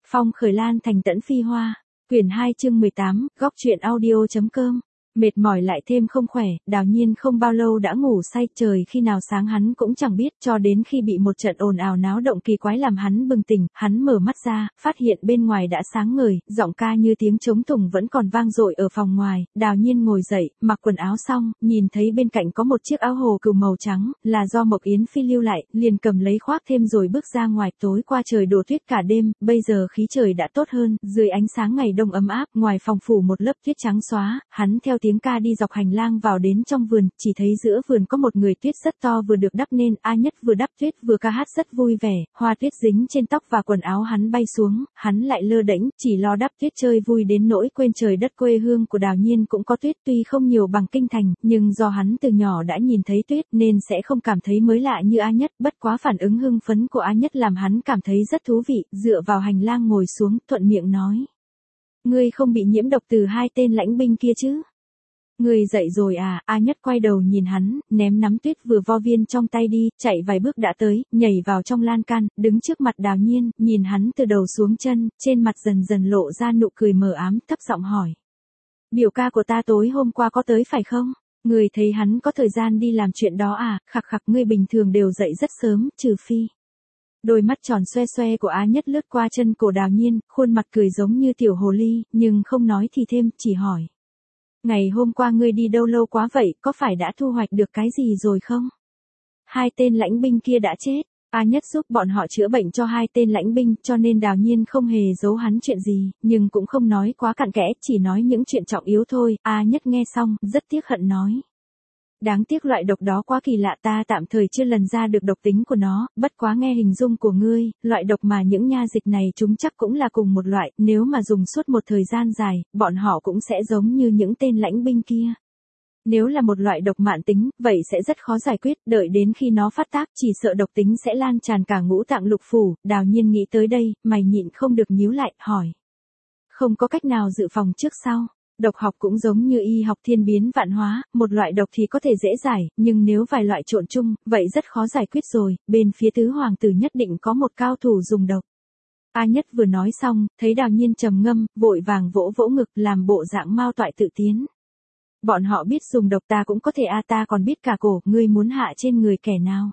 Phong khởi lan thành tẫn phi hoa. Quyển 2 chương 18, góc truyện audio.com. Mệt mỏi lại thêm không khỏe, Đào Nhiên không bao lâu đã ngủ say, trời khi nào sáng hắn cũng chẳng biết, cho đến khi bị một trận ồn ào náo động kỳ quái làm hắn bừng tỉnh, hắn mở mắt ra, phát hiện bên ngoài đã sáng ngời, giọng ca như tiếng trống thùng vẫn còn vang dội ở phòng ngoài. Đào Nhiên ngồi dậy, mặc quần áo xong, nhìn thấy bên cạnh có một chiếc áo hồ cừu màu trắng, là do Mộc Yến Phi lưu lại, liền cầm lấy khoác thêm rồi bước ra ngoài. Tối qua trời đổ tuyết cả đêm, bây giờ khí trời đã tốt hơn, dưới ánh sáng ngày đông ấm áp, ngoài phòng phủ một lớp tuyết trắng xóa, hắn theo tiếng ca đi dọc hành lang vào đến trong vườn, chỉ thấy giữa vườn có một người tuyết rất to vừa được đắp nên, A Nhất vừa đắp tuyết vừa ca hát rất vui vẻ, hoa tuyết dính trên tóc và quần áo hắn bay xuống, hắn lại lơ đễnh, chỉ lo đắp tuyết chơi vui đến nỗi quên trời đất. Quê hương của Đào Nhiên cũng có tuyết, tuy không nhiều bằng kinh thành, nhưng do hắn từ nhỏ đã nhìn thấy tuyết nên sẽ không cảm thấy mới lạ như A Nhất, bất quá phản ứng hưng phấn của A Nhất làm hắn cảm thấy rất thú vị, dựa vào hành lang ngồi xuống, thuận miệng nói: "Ngươi không bị nhiễm độc từ hai tên lãnh binh kia chứ? Ngươi dậy rồi à?" A Nhất quay đầu nhìn hắn, ném nắm tuyết vừa vo viên trong tay đi, chạy vài bước đã tới, nhảy vào trong lan can, đứng trước mặt Đào Nhiên, nhìn hắn từ đầu xuống chân, trên mặt dần dần lộ ra nụ cười mờ ám, thấp giọng hỏi: "Biểu ca của ta tối hôm qua có tới phải không? Ngươi thấy hắn có thời gian đi làm chuyện đó à?" "Khặc khặc, ngươi bình thường đều dậy rất sớm, trừ phi." Đôi mắt tròn xoe xoe của Á Nhất lướt qua chân cổ Đào Nhiên, khuôn mặt cười giống như tiểu hồ ly, nhưng không nói thì thêm, chỉ hỏi: "Ngày hôm qua ngươi đi đâu lâu quá vậy, có phải đã thu hoạch được cái gì rồi không? Hai tên lãnh binh kia đã chết." A Nhất giúp bọn họ chữa bệnh cho hai tên lãnh binh, cho nên Đào Nhiên không hề giấu hắn chuyện gì, nhưng cũng không nói quá cặn kẽ, chỉ nói những chuyện trọng yếu thôi. A Nhất nghe xong, rất tiếc hận nói: "Đáng tiếc loại độc đó quá kỳ lạ, ta tạm thời chưa lần ra được độc tính của nó, bất quá nghe hình dung của ngươi, loại độc mà những nha dịch này chúng chắc cũng là cùng một loại, nếu mà dùng suốt một thời gian dài, bọn họ cũng sẽ giống như những tên lãnh binh kia. Nếu là một loại độc mãn tính, vậy sẽ rất khó giải quyết, đợi đến khi nó phát tác, chỉ sợ độc tính sẽ lan tràn cả ngũ tạng lục phủ." Đào Nhiên nghĩ tới đây, mày nhịn không được nhíu lại, hỏi: "Không có cách nào dự phòng trước sao? Độc học cũng giống như y học thiên biến vạn hóa, một loại độc thì có thể dễ giải, nhưng nếu vài loại trộn chung, vậy rất khó giải quyết rồi, bên phía tứ hoàng tử nhất định có một cao thủ dùng độc." A Nhất vừa nói xong, thấy Đào Nhiên trầm ngâm, vội vàng vỗ vỗ ngực, làm bộ dạng mao toại tự tiến: "Bọn họ biết dùng độc, ta cũng có thể ta còn biết cả cổ, ngươi muốn hạ trên người kẻ nào?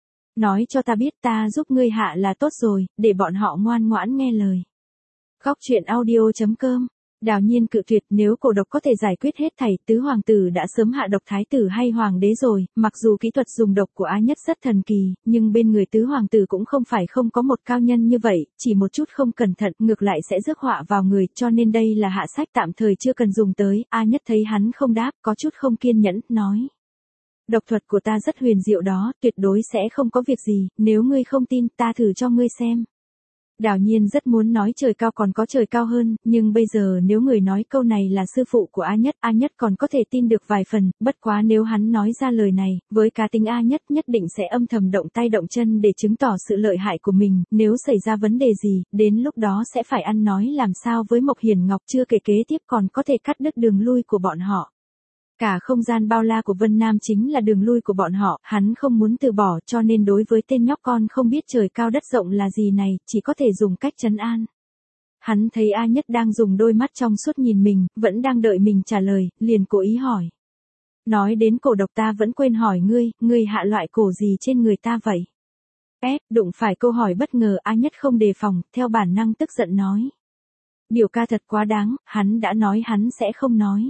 Nói cho ta biết, ta giúp ngươi hạ là tốt rồi, để bọn họ ngoan ngoãn nghe lời." Góc truyện audio.com. Đào Nhiên cự tuyệt, nếu cổ độc có thể giải quyết hết thảy, tứ hoàng tử đã sớm hạ độc thái tử hay hoàng đế rồi. Mặc dù kỹ thuật dùng độc của A Nhất rất thần kỳ, nhưng bên người tứ hoàng tử cũng không phải không có một cao nhân như vậy, chỉ một chút không cẩn thận, ngược lại sẽ rước họa vào người, cho nên đây là hạ sách tạm thời chưa cần dùng tới. A Nhất thấy hắn không đáp, có chút không kiên nhẫn, nói: "Độc thuật của ta rất huyền diệu đó, tuyệt đối sẽ không có việc gì, nếu ngươi không tin, ta thử cho ngươi xem." Đào Nhiên rất muốn nói trời cao còn có trời cao hơn, nhưng bây giờ nếu người nói câu này là sư phụ của A Nhất còn có thể tin được vài phần, bất quá nếu hắn nói ra lời này, với cá tính A Nhất nhất định sẽ âm thầm động tay động chân để chứng tỏ sự lợi hại của mình, nếu xảy ra vấn đề gì, đến lúc đó sẽ phải ăn nói làm sao với Mộc Hiển Ngọc, chưa kể kế tiếp còn có thể cắt đứt đường lui của bọn họ. Cả không gian bao la của Vân Nam chính là đường lui của bọn họ, hắn không muốn từ bỏ, cho nên đối với tên nhóc con không biết trời cao đất rộng là gì này, chỉ có thể dùng cách trấn an. Hắn thấy A Nhất đang dùng đôi mắt trong suốt nhìn mình, vẫn đang đợi mình trả lời, liền cố ý hỏi: "Nói đến cổ độc ta vẫn quên hỏi ngươi hạ loại cổ gì trên người ta vậy?" Đụng phải câu hỏi bất ngờ, A Nhất không đề phòng, theo bản năng tức giận nói: "Biểu ca thật quá đáng, hắn đã nói hắn sẽ không nói."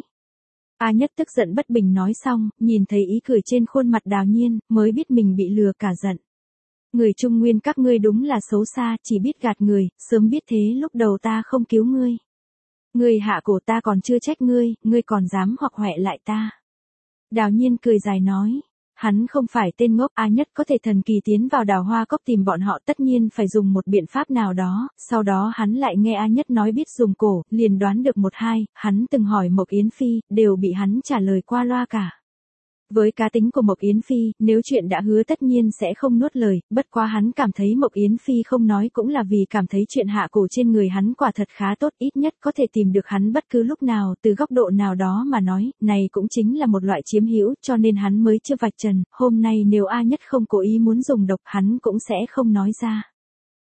A Nhất tức giận bất bình nói xong, nhìn thấy ý cười trên khuôn mặt Đào Nhiên, mới biết mình bị lừa cả giận. "Người Trung Nguyên các ngươi đúng là xấu xa, chỉ biết gạt người, sớm biết thế lúc đầu ta không cứu ngươi. Ngươi hạ cổ ta còn chưa trách ngươi còn dám hoặc hoẹ lại ta." Đào Nhiên cười dài nói: Hắn không phải tên ngốc. A Nhất có thể thần kỳ tiến vào Đào Hoa Cốc tìm bọn họ, tất nhiên phải dùng một biện pháp nào đó, sau đó hắn lại nghe A Nhất nói biết dùng cổ, liền đoán được một hai, hắn từng hỏi Mộc Yến Phi, đều bị hắn trả lời qua loa cả. Với cá tính của Mộc Yến Phi, nếu chuyện đã hứa tất nhiên sẽ không nuốt lời, bất quá hắn cảm thấy Mộc Yến Phi không nói cũng là vì cảm thấy chuyện hạ cổ trên người hắn quả thật khá tốt, ít nhất có thể tìm được hắn bất cứ lúc nào, từ góc độ nào đó mà nói, này cũng chính là một loại chiếm hữu, cho nên hắn mới chưa vạch trần, hôm nay nếu A Nhất không cố ý muốn dùng độc hắn cũng sẽ không nói ra.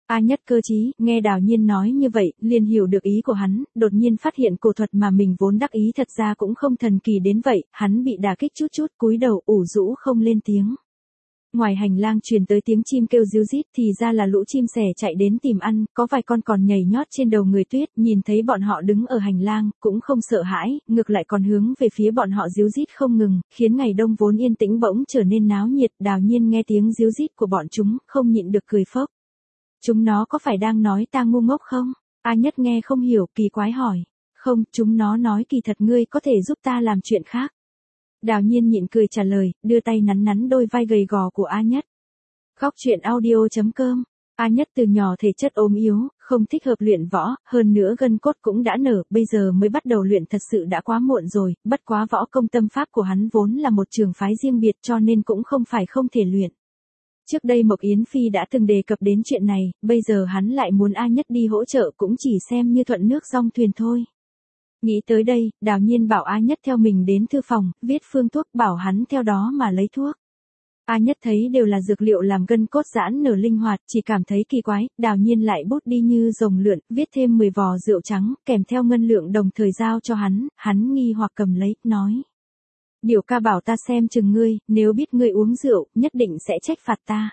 A Nhất cơ trí, nghe Đào Nhiên nói như vậy, liền hiểu được ý của hắn, đột nhiên phát hiện cổ thuật mà mình vốn đắc ý thật ra cũng không thần kỳ đến vậy, hắn bị đả kích chút chút, cúi đầu ủ rũ không lên tiếng. Ngoài hành lang truyền tới tiếng chim kêu ríu rít thì ra là lũ chim sẻ chạy đến tìm ăn, có vài con còn nhảy nhót trên đầu người Tuyết, nhìn thấy bọn họ đứng ở hành lang, cũng không sợ hãi, ngược lại còn hướng về phía bọn họ ríu rít không ngừng, khiến ngày đông vốn yên tĩnh bỗng trở nên náo nhiệt. Đào Nhiên nghe tiếng ríu rít của bọn chúng, không nhịn được cười phốc. Chúng nó có phải đang nói ta ngu ngốc không? A Nhất nghe không hiểu, kỳ quái hỏi. Không, chúng nó nói kỳ thật ngươi có thể giúp ta làm chuyện khác. Đào Nhiên nhịn cười trả lời, đưa tay nắn nắn đôi vai gầy gò của A Nhất. Góc truyện audio.com. A Nhất từ nhỏ thể chất ốm yếu, không thích hợp luyện võ, hơn nữa gân cốt cũng đã nở, bây giờ mới bắt đầu luyện thật sự đã quá muộn rồi, bất quá võ công tâm pháp của hắn vốn là một trường phái riêng biệt cho nên cũng không phải không thể luyện. Trước đây Mộc Yến Phi đã từng đề cập đến chuyện này, bây giờ hắn lại muốn A Nhất đi hỗ trợ cũng chỉ xem như thuận nước dong thuyền thôi. Nghĩ tới đây, Đào Nhiên bảo A Nhất theo mình đến thư phòng, viết phương thuốc bảo hắn theo đó mà lấy thuốc. A Nhất thấy đều là dược liệu làm gân cốt giãn nở linh hoạt, chỉ cảm thấy kỳ quái, Đào Nhiên lại bút đi như rồng lượn, viết thêm 10 vò rượu trắng, kèm theo ngân lượng đồng thời giao cho hắn nghi hoặc cầm lấy, nói. Biểu ca bảo ta xem chừng ngươi, nếu biết ngươi uống rượu, nhất định sẽ trách phạt ta.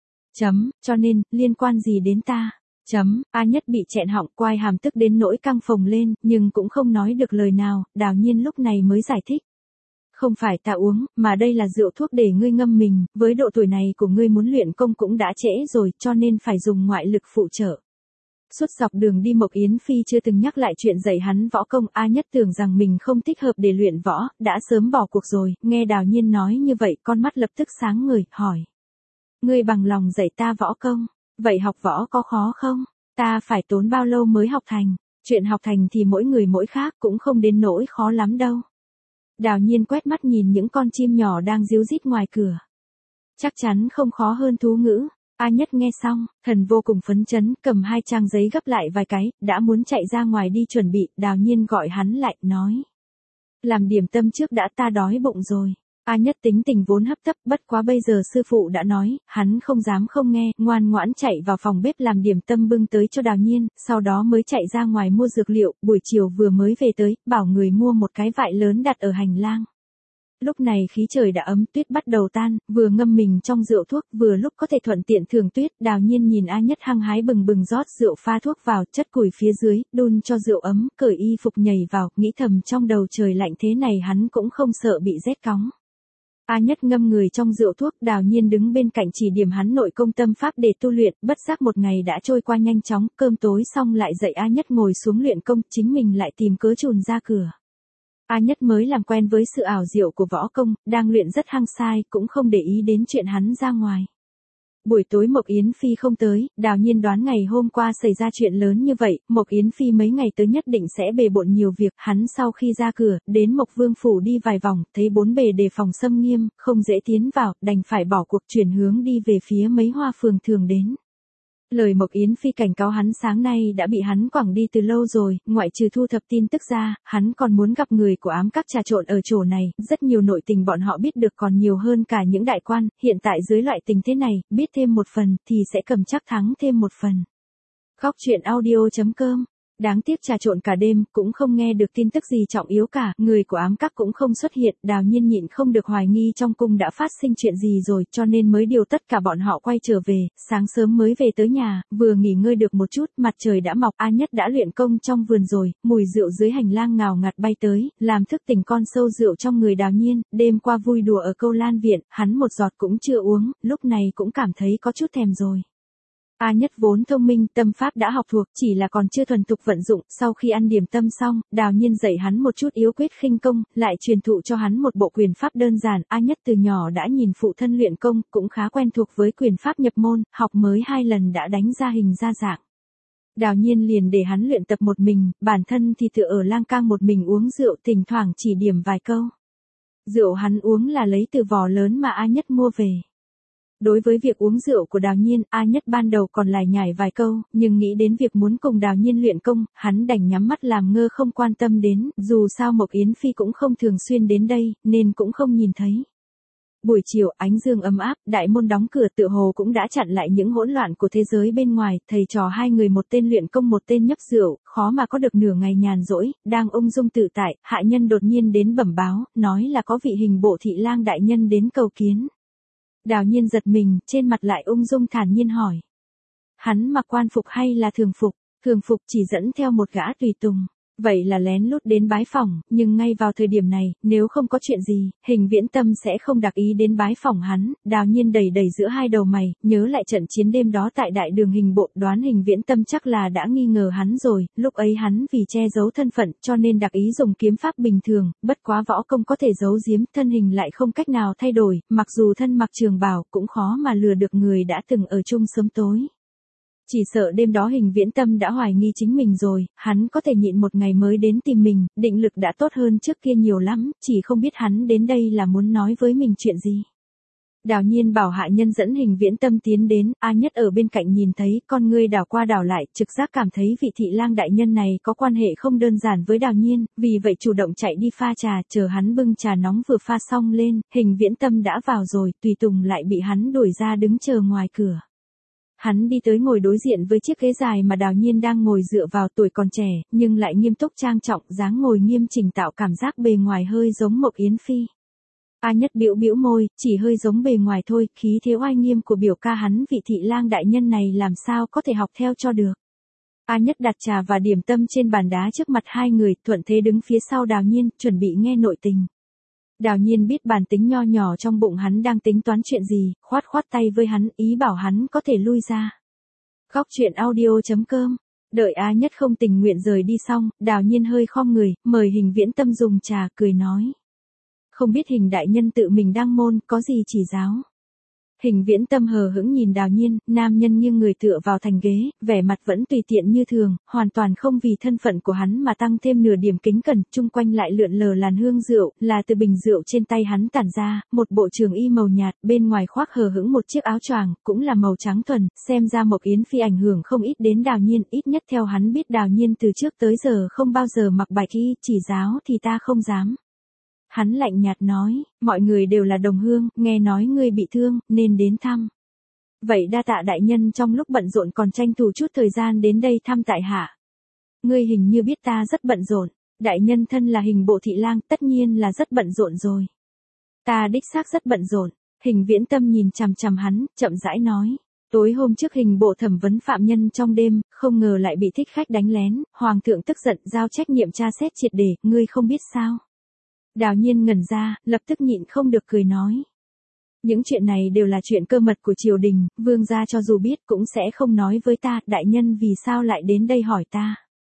Cho nên, liên quan gì đến ta? A Nhất bị chẹn họng, quai hàm tức đến nỗi căng phồng lên, nhưng cũng không nói được lời nào, Đào Nhiên lúc này mới giải thích. Không phải ta uống, mà đây là rượu thuốc để ngươi ngâm mình, với độ tuổi này của ngươi muốn luyện công cũng đã trễ rồi, cho nên phải dùng ngoại lực phụ trợ. Suốt dọc đường đi Mộc Yến Phi chưa từng nhắc lại chuyện dạy hắn võ công, A Nhất tưởng rằng mình không thích hợp để luyện võ, đã sớm bỏ cuộc rồi, nghe Đào Nhiên nói như vậy, con mắt lập tức sáng ngời, hỏi. Ngươi bằng lòng dạy ta võ công, vậy học võ có khó không? Ta phải tốn bao lâu mới học thành? Chuyện học thành thì mỗi người mỗi khác cũng không đến nỗi khó lắm đâu. Đào Nhiên quét mắt nhìn những con chim nhỏ đang ríu rít ngoài cửa. Chắc chắn không khó hơn thú ngữ. A Nhất nghe xong, thần vô cùng phấn chấn, cầm 2 trang giấy gấp lại vài cái, đã muốn chạy ra ngoài đi chuẩn bị, Đào Nhiên gọi hắn lại, nói. Làm điểm tâm trước đã, ta đói bụng rồi. A Nhất tính tình vốn hấp tấp, bất quá bây giờ sư phụ đã nói, hắn không dám không nghe, ngoan ngoãn chạy vào phòng bếp làm điểm tâm bưng tới cho Đào Nhiên, sau đó mới chạy ra ngoài mua dược liệu, buổi chiều vừa mới về tới, bảo người mua một cái vại lớn đặt ở hành lang. Lúc này khí trời đã ấm, tuyết bắt đầu tan, vừa ngâm mình trong rượu thuốc, vừa lúc có thể thuận tiện thưởng tuyết. Đào Nhiên nhìn A Nhất hăng hái bừng bừng rót rượu pha thuốc vào, chất củi phía dưới, đun cho rượu ấm, cởi y phục nhảy vào, nghĩ thầm trong đầu trời lạnh thế này hắn cũng không sợ bị rét cóng. A Nhất ngâm người trong rượu thuốc, Đào Nhiên đứng bên cạnh chỉ điểm hắn nội công tâm pháp để tu luyện, bất giác một ngày đã trôi qua nhanh chóng, cơm tối xong lại dạy A Nhất ngồi xuống luyện công, chính mình lại tìm cớ chùn ra cửa. A Nhất mới làm quen với sự ảo diệu của võ công, đang luyện rất hăng sai, cũng không để ý đến chuyện hắn ra ngoài. Buổi tối Mộc Yến Phi không tới, Đào Nhiên đoán ngày hôm qua xảy ra chuyện lớn như vậy, Mộc Yến Phi mấy ngày tới nhất định sẽ bề bộn nhiều việc, hắn sau khi ra cửa, đến Mộc Vương Phủ đi vài vòng, thấy 4 bề đề phòng xâm nghiêm, không dễ tiến vào, đành phải bỏ cuộc chuyển hướng đi về phía mấy hoa phường thường đến. Lời Mộc Yến Phi cảnh cáo hắn sáng nay đã bị hắn quẳng đi từ lâu rồi, ngoại trừ thu thập tin tức ra, hắn còn muốn gặp người của ám các trà trộn ở chỗ này, rất nhiều nội tình bọn họ biết được còn nhiều hơn cả những đại quan, hiện tại dưới loại tình thế này, biết thêm một phần, thì sẽ cầm chắc thắng thêm một phần. Góc truyện audio.com. Đáng tiếc trà trộn cả đêm, cũng không nghe được tin tức gì trọng yếu cả, người của ám các cũng không xuất hiện, Đào Nhiên nhịn không được hoài nghi trong cung đã phát sinh chuyện gì rồi, cho nên mới điều tất cả bọn họ quay trở về, sáng sớm mới về tới nhà, vừa nghỉ ngơi được một chút, mặt trời đã mọc, A Nhất đã luyện công trong vườn rồi, mùi rượu dưới hành lang ngào ngạt bay tới, làm thức tỉnh con sâu rượu trong người Đào Nhiên, đêm qua vui đùa ở Câu Lan Viện, hắn một giọt cũng chưa uống, lúc này cũng cảm thấy có chút thèm rồi. A Nhất vốn thông minh, tâm pháp đã học thuộc, chỉ là còn chưa thuần thục vận dụng, sau khi ăn điểm tâm xong, Đào Nhiên dạy hắn một chút yếu quyết khinh công, lại truyền thụ cho hắn một bộ quyền pháp đơn giản, A Nhất từ nhỏ đã nhìn phụ thân luyện công, cũng khá quen thuộc với quyền pháp nhập môn, học mới 2 lần đã đánh ra hình ra dạng. Đào Nhiên liền để hắn luyện tập một mình, bản thân thì tựa ở lang cang một mình uống rượu, thỉnh thoảng chỉ điểm vài câu. Rượu hắn uống là lấy từ vò lớn mà A Nhất mua về. Đối với việc uống rượu của Đào Nhiên, A Nhất ban đầu còn lải nhải vài câu, nhưng nghĩ đến việc muốn cùng Đào Nhiên luyện công, hắn đành nhắm mắt làm ngơ không quan tâm đến, dù sao Mộc Yến Phi cũng không thường xuyên đến đây, nên cũng không nhìn thấy. Buổi chiều ánh dương ấm áp, đại môn đóng cửa tựa hồ cũng đã chặn lại những hỗn loạn của thế giới bên ngoài, thầy trò hai người một tên luyện công một tên nhấp rượu, khó mà có được nửa ngày nhàn rỗi, đang ung dung tự tại, hạ nhân đột nhiên đến bẩm báo, nói là có vị hình bộ thị lang đại nhân đến cầu kiến. Đào Nhiên giật mình, trên mặt lại ung dung thản nhiên hỏi. Hắn mặc quan phục hay là thường phục? Thường phục chỉ dẫn theo một gã tùy tùng. Vậy là lén lút đến bái phỏng, nhưng ngay vào thời điểm này, nếu không có chuyện gì, Hình Viễn Tâm sẽ không đặc ý đến bái phỏng hắn. Đào Nhiên đầy đầy giữa hai đầu mày, nhớ lại trận chiến đêm đó tại đại đường hình bộ, đoán Hình Viễn Tâm chắc là đã nghi ngờ hắn rồi, lúc ấy hắn vì che giấu thân phận cho nên đặc ý dùng kiếm pháp bình thường, bất quá võ công có thể giấu giếm, thân hình lại không cách nào thay đổi, mặc dù thân mặc trường bào cũng khó mà lừa được người đã từng ở chung sớm tối. Chỉ sợ đêm đó Hình Viễn Tâm đã hoài nghi chính mình rồi, hắn có thể nhịn một ngày mới đến tìm mình, định lực đã tốt hơn trước kia nhiều lắm, chỉ không biết hắn đến đây là muốn nói với mình chuyện gì. Đào Nhiên bảo hạ nhân dẫn Hình Viễn Tâm tiến đến, A Nhất ở bên cạnh nhìn thấy, con ngươi đảo qua đảo lại, trực giác cảm thấy vị thị lang đại nhân này có quan hệ không đơn giản với Đào Nhiên, vì vậy chủ động chạy đi pha trà, chờ hắn bưng trà nóng vừa pha xong lên, Hình Viễn Tâm đã vào rồi, tùy tùng lại bị hắn đuổi ra đứng chờ ngoài cửa. Hắn đi tới ngồi đối diện với chiếc ghế dài mà Đào Nhiên đang ngồi dựa vào, tuổi còn trẻ, nhưng lại nghiêm túc trang trọng, dáng ngồi nghiêm chỉnh tạo cảm giác bề ngoài hơi giống Mộc Yến Phi. A Nhất bĩu bĩu môi, chỉ hơi giống bề ngoài thôi, khí thế oai nghiêm của biểu ca hắn vị thị lang đại nhân này làm sao có thể học theo cho được. A Nhất đặt trà và điểm tâm trên bàn đá trước mặt hai người, thuận thế đứng phía sau Đào Nhiên, chuẩn bị nghe nội tình. Đào Nhiên biết bản tính nho nhỏ trong bụng hắn đang tính toán chuyện gì, khoát khoát tay với hắn, ý bảo hắn có thể lui ra. Góc truyện audio.com. Đợi A Nhất không tình nguyện rời đi xong, Đào Nhiên hơi khom người, mời Hình Viễn Tâm dùng trà, cười nói. Không biết Hình đại nhân tự mình đăng môn, có gì chỉ giáo. Hình Viễn Tâm hờ hững nhìn Đào Nhiên, nam nhân nghiêng người tựa vào thành ghế, vẻ mặt vẫn tùy tiện như thường, hoàn toàn không vì thân phận của hắn mà tăng thêm nửa điểm kính cẩn, chung quanh lại lượn lờ làn hương rượu, là từ bình rượu trên tay hắn tản ra, một bộ trường y màu nhạt, bên ngoài khoác hờ hững một chiếc áo choàng, cũng là màu trắng thuần, xem ra Mộc Yến Phi ảnh hưởng không ít đến Đào Nhiên, ít nhất theo hắn biết Đào Nhiên từ trước tới giờ không bao giờ mặc bạch y, chỉ giáo thì ta không dám. Hắn lạnh nhạt nói, mọi người đều là đồng hương, nghe nói ngươi bị thương, nên đến thăm. Vậy đa tạ đại nhân trong lúc bận rộn còn tranh thủ chút thời gian đến đây thăm tại hạ. Ngươi hình như biết ta rất bận rộn, đại nhân thân là Hình bộ thị lang, tất nhiên là rất bận rộn rồi. Ta đích xác rất bận rộn, Hình Viễn Tâm nhìn chằm chằm hắn, chậm rãi nói. Tối hôm trước hình bộ thẩm vấn phạm nhân trong đêm, không ngờ lại bị thích khách đánh lén, hoàng thượng tức giận giao trách nhiệm tra xét triệt để, ngươi không biết sao. Đào Nhiên ngẩn ra, lập tức nhịn không được cười nói. Những chuyện này đều là chuyện cơ mật của triều đình, vương gia cho dù biết cũng sẽ không nói với ta, đại nhân vì sao lại đến đây hỏi ta.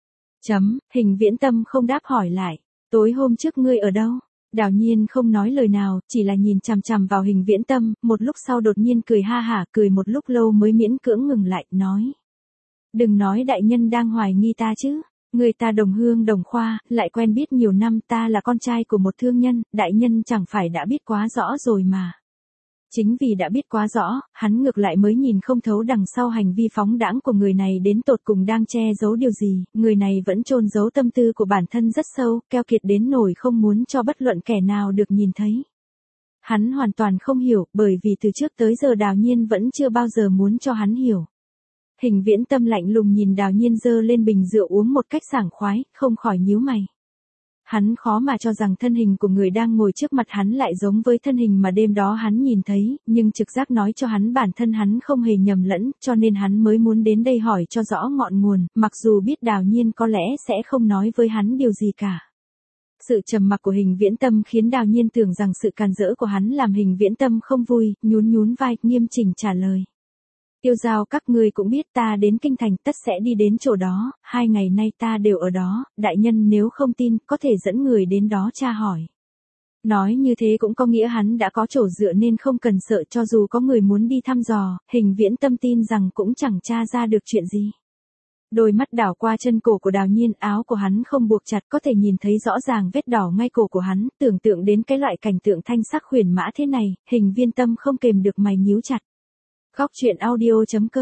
Hình Viễn Tâm không đáp hỏi lại, tối hôm trước ngươi ở đâu? Đào Nhiên không nói lời nào, chỉ là nhìn chằm chằm vào Hình Viễn Tâm, một lúc sau đột nhiên cười ha hả, cười một lúc lâu mới miễn cưỡng ngừng lại, nói. Đừng nói đại nhân đang hoài nghi ta chứ. Người ta đồng hương đồng khoa, lại quen biết nhiều năm, ta là con trai của một thương nhân, đại nhân chẳng phải đã biết quá rõ rồi mà. Chính vì đã biết quá rõ, hắn ngược lại mới nhìn không thấu đằng sau hành vi phóng đãng của người này đến tột cùng đang che giấu điều gì, người này vẫn chôn giấu tâm tư của bản thân rất sâu, keo kiệt đến nỗi không muốn cho bất luận kẻ nào được nhìn thấy. Hắn hoàn toàn không hiểu, bởi vì từ trước tới giờ Đào Nhiên vẫn chưa bao giờ muốn cho hắn hiểu. Hình Viễn Tâm lạnh lùng nhìn Đào Nhiên giơ lên bình rượu uống một cách sảng khoái, không khỏi nhíu mày. Hắn khó mà cho rằng thân hình của người đang ngồi trước mặt hắn lại giống với thân hình mà đêm đó hắn nhìn thấy, nhưng trực giác nói cho hắn bản thân hắn không hề nhầm lẫn, cho nên hắn mới muốn đến đây hỏi cho rõ ngọn nguồn, mặc dù biết Đào Nhiên có lẽ sẽ không nói với hắn điều gì cả. Sự trầm mặc của Hình Viễn Tâm khiến Đào Nhiên tưởng rằng sự càn rỡ của hắn làm Hình Viễn Tâm không vui, nhún vai, nghiêm chỉnh trả lời. Tiêu Giao các ngươi cũng biết ta đến kinh thành tất sẽ đi đến chỗ đó, 2 ngày nay ta đều ở đó, đại nhân nếu không tin có thể dẫn người đến đó tra hỏi. Nói như thế cũng có nghĩa hắn đã có chỗ dựa nên không cần sợ, cho dù có người muốn đi thăm dò, Hình Viễn Tâm tin rằng cũng chẳng tra ra được chuyện gì. Đôi mắt đảo qua chân cổ của Đào Nhiên, áo của hắn không buộc chặt, có thể nhìn thấy rõ ràng vết đỏ ngay cổ của hắn, tưởng tượng đến cái loại cảnh tượng thanh sắc huyền mã thế này, Hình Viễn Tâm không kềm được mày nhíu chặt. Góc truyện audio.com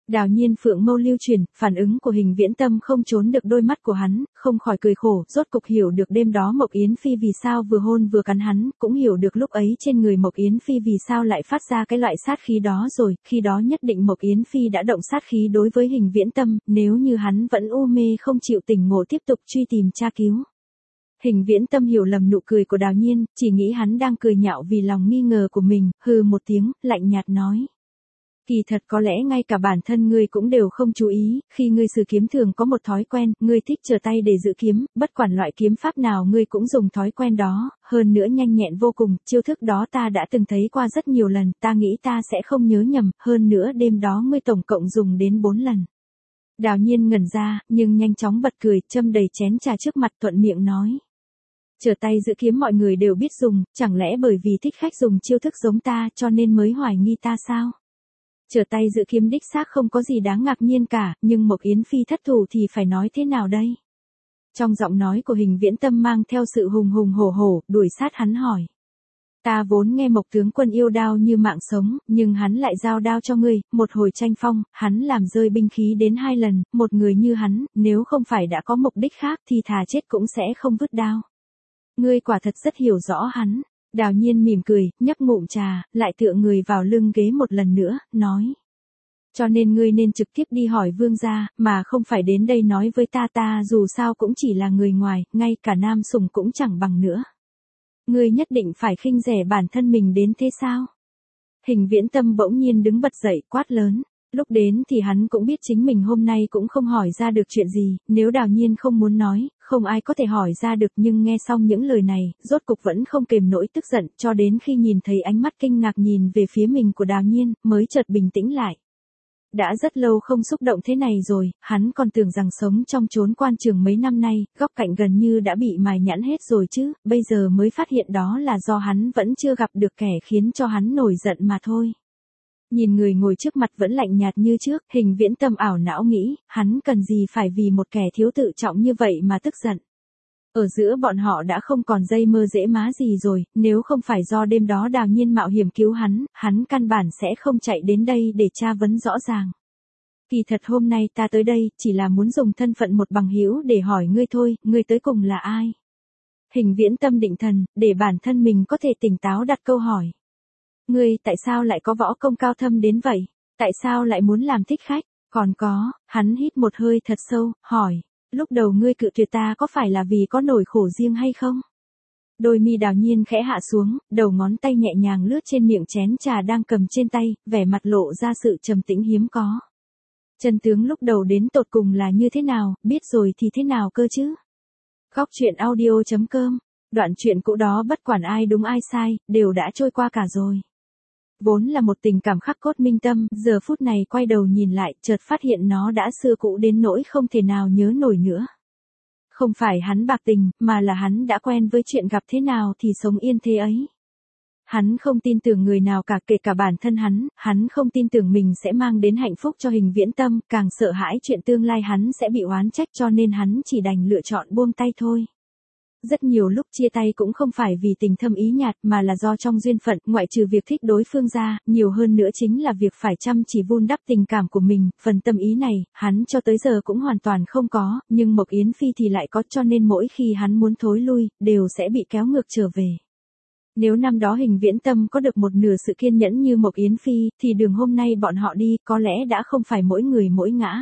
Đào Nhiên phượng mâu lưu chuyển, phản ứng của Hình Viễn Tâm không trốn được đôi mắt của hắn, không khỏi cười khổ, rốt cục hiểu được đêm đó Mộc Yến Phi vì sao vừa hôn vừa cắn hắn, cũng hiểu được lúc ấy trên người Mộc Yến Phi vì sao lại phát ra cái loại sát khí đó rồi, khi đó nhất định Mộc Yến Phi đã động sát khí đối với Hình Viễn Tâm, nếu như hắn vẫn u mê không chịu tỉnh ngộ tiếp tục truy tìm tra cứu. Hình Viễn Tâm hiểu lầm nụ cười của Đào Nhiên, chỉ nghĩ hắn đang cười nhạo vì lòng nghi ngờ của mình, hừ một tiếng, lạnh nhạt nói. Kỳ thật có lẽ ngay cả bản thân ngươi cũng đều không chú ý, khi ngươi sử kiếm thường có một thói quen, ngươi thích trở tay để giữ kiếm, bất quản loại kiếm pháp nào ngươi cũng dùng thói quen đó, hơn nữa nhanh nhẹn vô cùng, chiêu thức đó ta đã từng thấy qua rất nhiều lần, ta nghĩ ta sẽ không nhớ nhầm, hơn nữa đêm đó ngươi tổng cộng dùng đến 4 lần. Đào Nhiên ngẩn ra, nhưng nhanh chóng bật cười, châm đầy chén trà trước mặt thuận miệng nói. Trở tay giữ kiếm mọi người đều biết dùng, chẳng lẽ bởi vì thích khách dùng chiêu thức giống ta cho nên mới hoài nghi ta sao? Trở tay giữ kiếm đích xác không có gì đáng ngạc nhiên cả, nhưng Mộc Yến Phi thất thủ thì phải nói thế nào đây? Trong giọng nói của Hình Viễn Tâm mang theo sự hùng hùng hổ hổ, đuổi sát hắn hỏi. Ta vốn nghe Mộc tướng quân yêu đao như mạng sống, nhưng hắn lại giao đao cho ngươi, một hồi tranh phong, hắn làm rơi binh khí đến 2 lần, một người như hắn, nếu không phải đã có mục đích khác thì thà chết cũng sẽ không vứt đao. Ngươi quả thật rất hiểu rõ hắn. Đào Nhiên mỉm cười, nhấp ngụm trà, lại tựa người vào lưng ghế một lần nữa, nói. Cho nên ngươi nên trực tiếp đi hỏi vương gia, mà không phải đến đây nói với ta dù sao cũng chỉ là người ngoài, ngay cả nam sủng cũng chẳng bằng nữa. Ngươi nhất định phải khinh rẻ bản thân mình đến thế sao? Hình Viễn Tâm bỗng nhiên đứng bật dậy, quát lớn. Lúc đến thì hắn cũng biết chính mình hôm nay cũng không hỏi ra được chuyện gì, nếu Đào Nhiên không muốn nói, không ai có thể hỏi ra được, nhưng nghe xong những lời này, rốt cục vẫn không kềm nổi tức giận, cho đến khi nhìn thấy ánh mắt kinh ngạc nhìn về phía mình của Đào Nhiên, mới chợt bình tĩnh lại. Đã rất lâu không xúc động thế này rồi, hắn còn tưởng rằng sống trong chốn quan trường mấy năm nay, góc cạnh gần như đã bị mài nhẵn hết rồi chứ, bây giờ mới phát hiện đó là do hắn vẫn chưa gặp được kẻ khiến cho hắn nổi giận mà thôi. Nhìn người ngồi trước mặt vẫn lạnh nhạt như trước, Hình Viễn Tâm ảo não nghĩ, hắn cần gì phải vì một kẻ thiếu tự trọng như vậy mà tức giận. Ở giữa bọn họ đã không còn dây mơ dễ má gì rồi, nếu không phải do đêm đó Đào Nhiên mạo hiểm cứu hắn căn bản sẽ không chạy đến đây để tra vấn rõ ràng. Kỳ thật hôm nay ta tới đây, chỉ là muốn dùng thân phận một bằng hữu để hỏi ngươi thôi, ngươi tới cùng là ai? Hình Viễn Tâm định thần, để bản thân mình có thể tỉnh táo đặt câu hỏi. Ngươi tại sao lại có võ công cao thâm đến vậy? Tại sao lại muốn làm thích khách? Còn có, hắn hít một hơi thật sâu, hỏi, lúc đầu ngươi cự tuyệt ta có phải là vì có nỗi khổ riêng hay không? Đôi mi Đào Nhiên khẽ hạ xuống, đầu ngón tay nhẹ nhàng lướt trên miệng chén trà đang cầm trên tay, vẻ mặt lộ ra sự trầm tĩnh hiếm có. Chân tướng lúc đầu đến tột cùng là như thế nào, biết rồi thì thế nào cơ chứ? Góc truyện audio.com. Đoạn truyện cũ đó bất quản ai đúng ai sai, đều đã trôi qua cả rồi. Vốn là một tình cảm khắc cốt minh tâm, giờ phút này quay đầu nhìn lại, chợt phát hiện nó đã xưa cũ đến nỗi không thể nào nhớ nổi nữa. Không phải hắn bạc tình, mà là hắn đã quen với chuyện gặp thế nào thì sống yên thế ấy. Hắn không tin tưởng người nào cả, kể cả bản thân hắn không tin tưởng mình sẽ mang đến hạnh phúc cho Hình Viễn Tâm, càng sợ hãi chuyện tương lai hắn sẽ bị oán trách, cho nên hắn chỉ đành lựa chọn buông tay thôi. Rất nhiều lúc chia tay cũng không phải vì tình thâm ý nhạt mà là do trong duyên phận, ngoại trừ việc thích đối phương ra, nhiều hơn nữa chính là việc phải chăm chỉ vun đắp tình cảm của mình, phần tâm ý này, hắn cho tới giờ cũng hoàn toàn không có, nhưng Mộc Yến Phi thì lại có, cho nên mỗi khi hắn muốn thối lui, đều sẽ bị kéo ngược trở về. Nếu năm đó Hình Viễn Tâm có được một nửa sự kiên nhẫn như Mộc Yến Phi, thì đường hôm nay bọn họ đi, có lẽ đã không phải mỗi người mỗi ngã.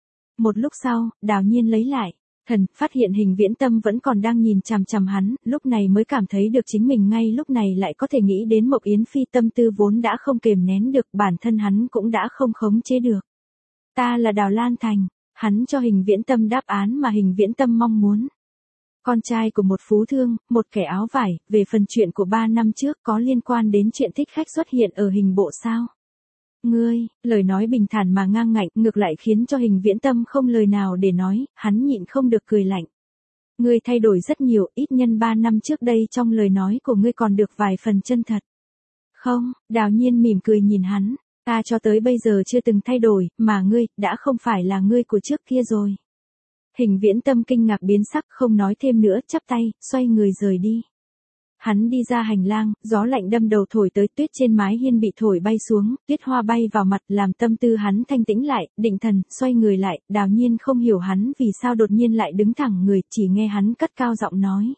Một lúc sau, Đào Nhiên lấy lại thần, phát hiện Hình Viễn Tâm vẫn còn đang nhìn chằm chằm hắn, lúc này mới cảm thấy được chính mình ngay lúc này lại có thể nghĩ đến Mộc Yến Phi, tâm tư vốn đã không kềm nén được, bản thân hắn cũng đã không khống chế được. Ta là Đào Lan Thành, hắn cho Hình Viễn Tâm đáp án mà Hình Viễn Tâm mong muốn. Con trai của một phú thương, một kẻ áo vải, về phần chuyện của 3 năm trước có liên quan đến chuyện thích khách xuất hiện ở Hình bộ sao? Ngươi, lời nói bình thản mà ngang ngạnh, ngược lại khiến cho Hình Viễn Tâm không lời nào để nói, hắn nhịn không được cười lạnh. Ngươi thay đổi rất nhiều, ít nhân 3 năm trước đây trong lời nói của ngươi còn được vài phần chân thật. Không, Đào Nhiên mỉm cười nhìn hắn, ta cho tới bây giờ chưa từng thay đổi, mà ngươi, đã không phải là ngươi của trước kia rồi. Hình Viễn Tâm kinh ngạc biến sắc, không nói thêm nữa, chắp tay, xoay người rời đi. Hắn đi ra hành lang, gió lạnh đâm đầu thổi tới, tuyết trên mái hiên bị thổi bay xuống, tuyết hoa bay vào mặt làm tâm tư hắn thanh tĩnh lại, định thần, xoay người lại, Đào Nhiên không hiểu hắn vì sao đột nhiên lại đứng thẳng người, chỉ nghe hắn cất cao giọng nói.